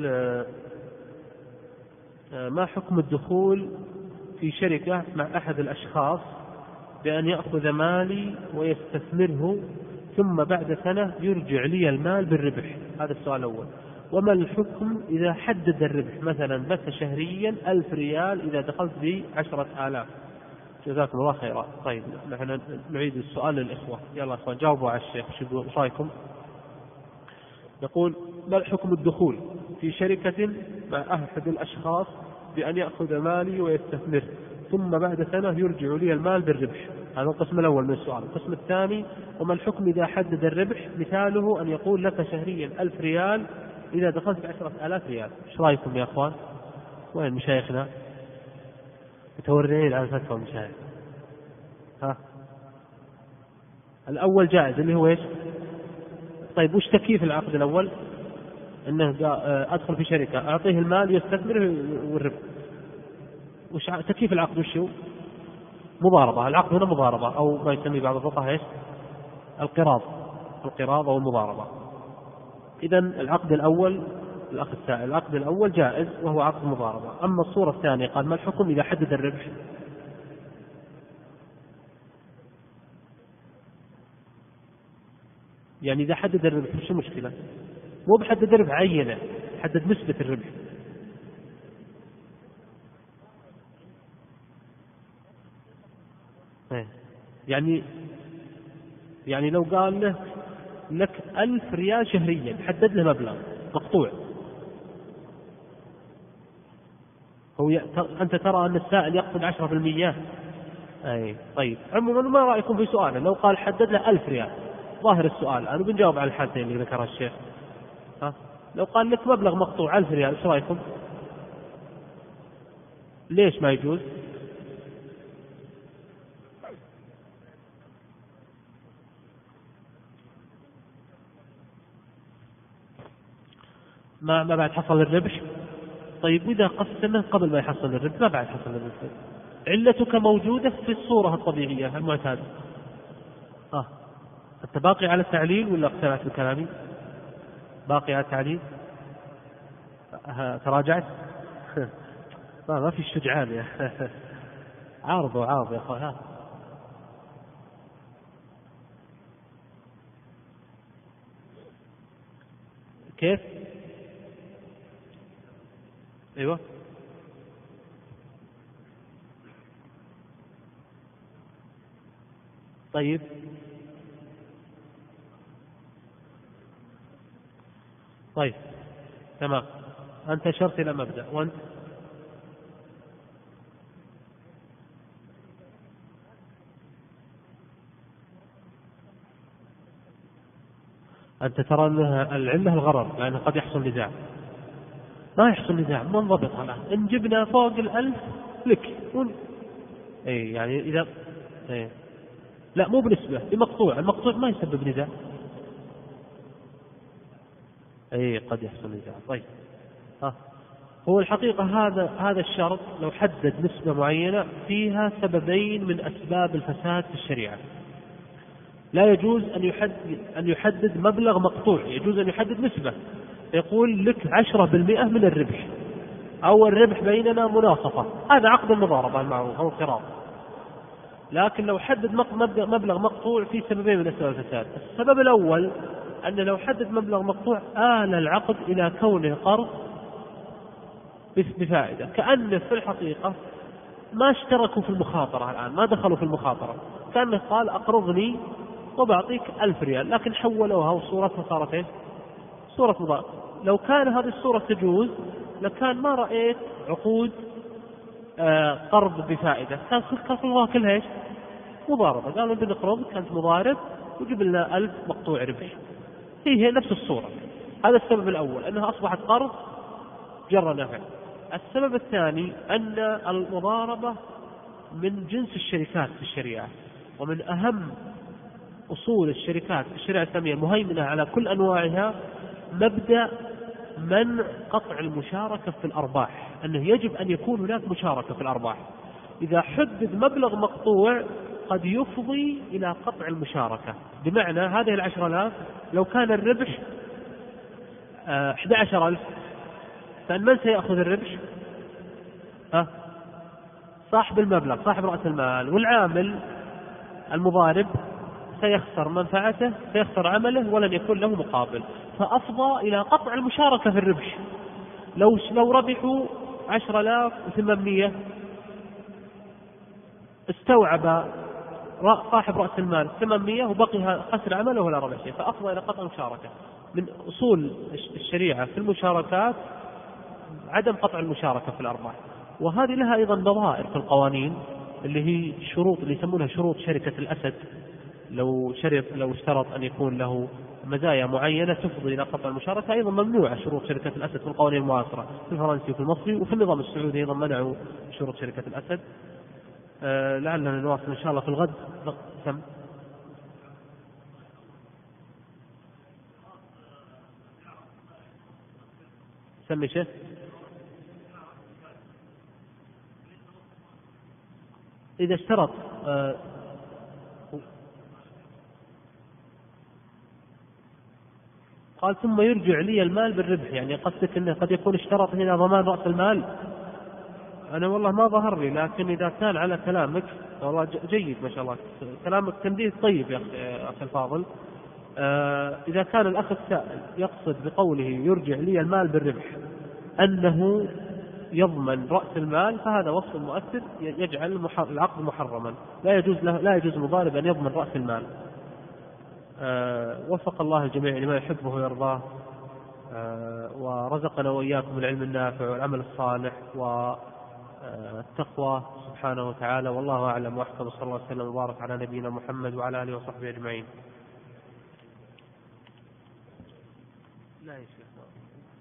ما حكم الدخول في شركة مع أحد الأشخاص بأن يأخذ مالي ويستثمره ثم بعد سنة يرجع لي المال بالربح؟ هذا السؤال الأول. وما الحكم إذا حدد الربح، مثلا بث شهريا 1000 ريال إذا دخلت ب10,000؟ جزاكم الله خيرا. طيب، نحن نعيد السؤال للإخوة. يلا أخوان جاوبوا على الشيخ، شو رأيكم؟ يقول: ما الحكم الدخول في شركة مع أحد الأشخاص بأن يأخذ مالي ويستثمر ثم بعد سنة يرجع لي المال بالربح؟ هذا القسم الأول من السؤال. القسم الثاني: وما الحكم إذا حدد الربح، مثاله أن يقول لك شهريا 1000 ريال إذا دخلت ب10,000 ريال؟ ايش رأيكم يا أخوان؟ وين مشايخنا؟ متورعين على الفتوى مشايخ. الأول جائز اللي هو إيش؟ طيب، وش تكييف العقد الأول؟ أنه أدخل في شركة أعطيه المال يستثمر والربح. وش تكييف العقد؟ وش هو؟ مضاربة. العقد هنا مضاربة، أو ما يسمي بعض الفقهاء إيش؟ القراض أو المضاربة. إذن العقد الأول، الأخ السائل، العقد الأول جائز وهو عقد مضاربة. أما الصورة الثانية قال: ما الحكم إذا حدد الربح؟ يعني إذا حدد الربح وش المشكلة؟ مو بحدد الربح عينة، حدد نسبة الربح. يعني لو قال له لك 1000 ريال شهريا، حدد له مبلغ مقطوع، أنت ترى أن السائل يقصد 10%. طيب، عموما ما رأيكم في سؤاله؟ لو قال حدد له 1000 ريال، ظاهر السؤال أنا بنجاوب على الحالتين اللي ذكرها الشيخ. لو قال لك مبلغ مقطوع 1000 ريال، ايش رايكم؟ ليش ما يجوز؟ ما بعد حصل الربح. طيب وإذا قسمه قبل ما يحصل الربح ما بعد حصل الربح، علتك موجودة في الصورة الطبيعية المعتادة. أنت باقي على التعليل ولا اقتنعت بكلامي؟ باقي على التعليل؟ تراجعت؟ ما في الشجعان يا عارض وعارض يا أخوان. كيف؟ أيوة. طيب تمام. أنت أشرت إلى مبدأ، وأنت ترى أنها العلة الغرر، لأنه قد يحصل نزاع. ما يحصل نزاع، منضبط على إن جبنا فوق 1000 لك. أي يعني إذا لا مو بنسبة، بمقطوع، المقطوع ما يسبب نزاع. أي قد يحصل نزاع. طيب هو الحقيقة هذا الشرط لو حدد نسبة معينة فيها سببين من أسباب الفساد في الشريعة. لا يجوز أن يحدد مبلغ مقطوع، يجوز أن يحدد نسبة، يقول لك 10% من الربح، أو الربح بيننا مناصفة، هذا عقد المضاربة المعروف أو القراض. لكن لو حدد مبلغ مقطوع في سببين من أسباب الفساد. السبب الأول أن لو حدد مبلغ مقطوع آل العقد إلى كونه قرض بفائدة، كأنه في الحقيقة ما اشتركوا في المخاطرة الآن، ما دخلوا في المخاطرة، كأنه قال أقرضني وبعطيك 1000 ريال، لكن حولوها وصورتها صارت صورة مضاربة. لو كان هذه الصورة تجوز لكان ما رأيت عقود قرض بفائدة، كان كلها ايش؟ مضاربة. قالوا بدنا نقرض، كانت مضارب وجب لنا 1000 مقطوع ربح. هي نفس الصورة. هذا السبب الأول، أنها أصبحت قرض جر نفع. السبب الثاني أن المضاربة من جنس الشركات في الشريعة، ومن أهم أصول الشركات في الشريعة الإسلامية المهيمنة على كل أنواعها مبدأ منع قطع المشاركة في الأرباح، أنه يجب أن يكون هناك مشاركة في الأرباح. إذا حدد مبلغ مقطوع قد يفضي إلى قطع المشاركة، بمعنى هذه 10,000 لو كان الربح 11,000، فإن من سيأخذ الربح؟ صاحب المبلغ، صاحب رأس المال، والعامل المضارب سيخسر منفعته، سيخسر عمله، ولن يكون له مقابل، فأفضى إلى قطع المشاركة في الربح. لو ربحوا 10,800 استوعب صاحب رأس المال 800 وبقي خسر عمله ولا ربح شيء، فأفضى إلى قطع المشاركة. من أصول الشريعة في المشاركات عدم قطع المشاركة في الأرباح. وهذه لها أيضا نظائر في القوانين، اللي هي شروط اللي يسمونها شروط شركة الأسد. لو اشترط أن يكون له مزايا معينة تفضي إلى قطع المشاركة، أيضا ممنوعة شروط شركة الأسد في القوانين المعاصرة، في الفرنسي وفي المصري وفي النظام السعودي أيضا منعوا شروط شركة الأسد. لعلنا نواصل إن شاء الله في الغد. سمي شيء. إذا اشترط قال ثم يرجع لي المال بالربح، يعني قصدك أنه قد يكون اشترط هنا ضمان رأس المال. أنا والله ما ظهر لي، لكن إذا كان على كلامك والله جيد ما شاء الله، كلامك تنبيه طيب يا أخي الفاضل. إذا كان الأخ السائل يقصد بقوله يرجع لي المال بالربح أنه يضمن رأس المال، فهذا وصف مؤثر يجعل العقد محرما. لا يجوز المضارب أن يضمن رأس المال. وفق الله الجميع لما يحبه ويرضاه، ورزقنا وإياكم العلم النافع والعمل الصالح والتقوى سبحانه وتعالى. والله أعلم وأحكم، صلى الله عليه وسلم وبارك على نبينا محمد وعلى آله وصحبه أجمعين. لا يا شيخ.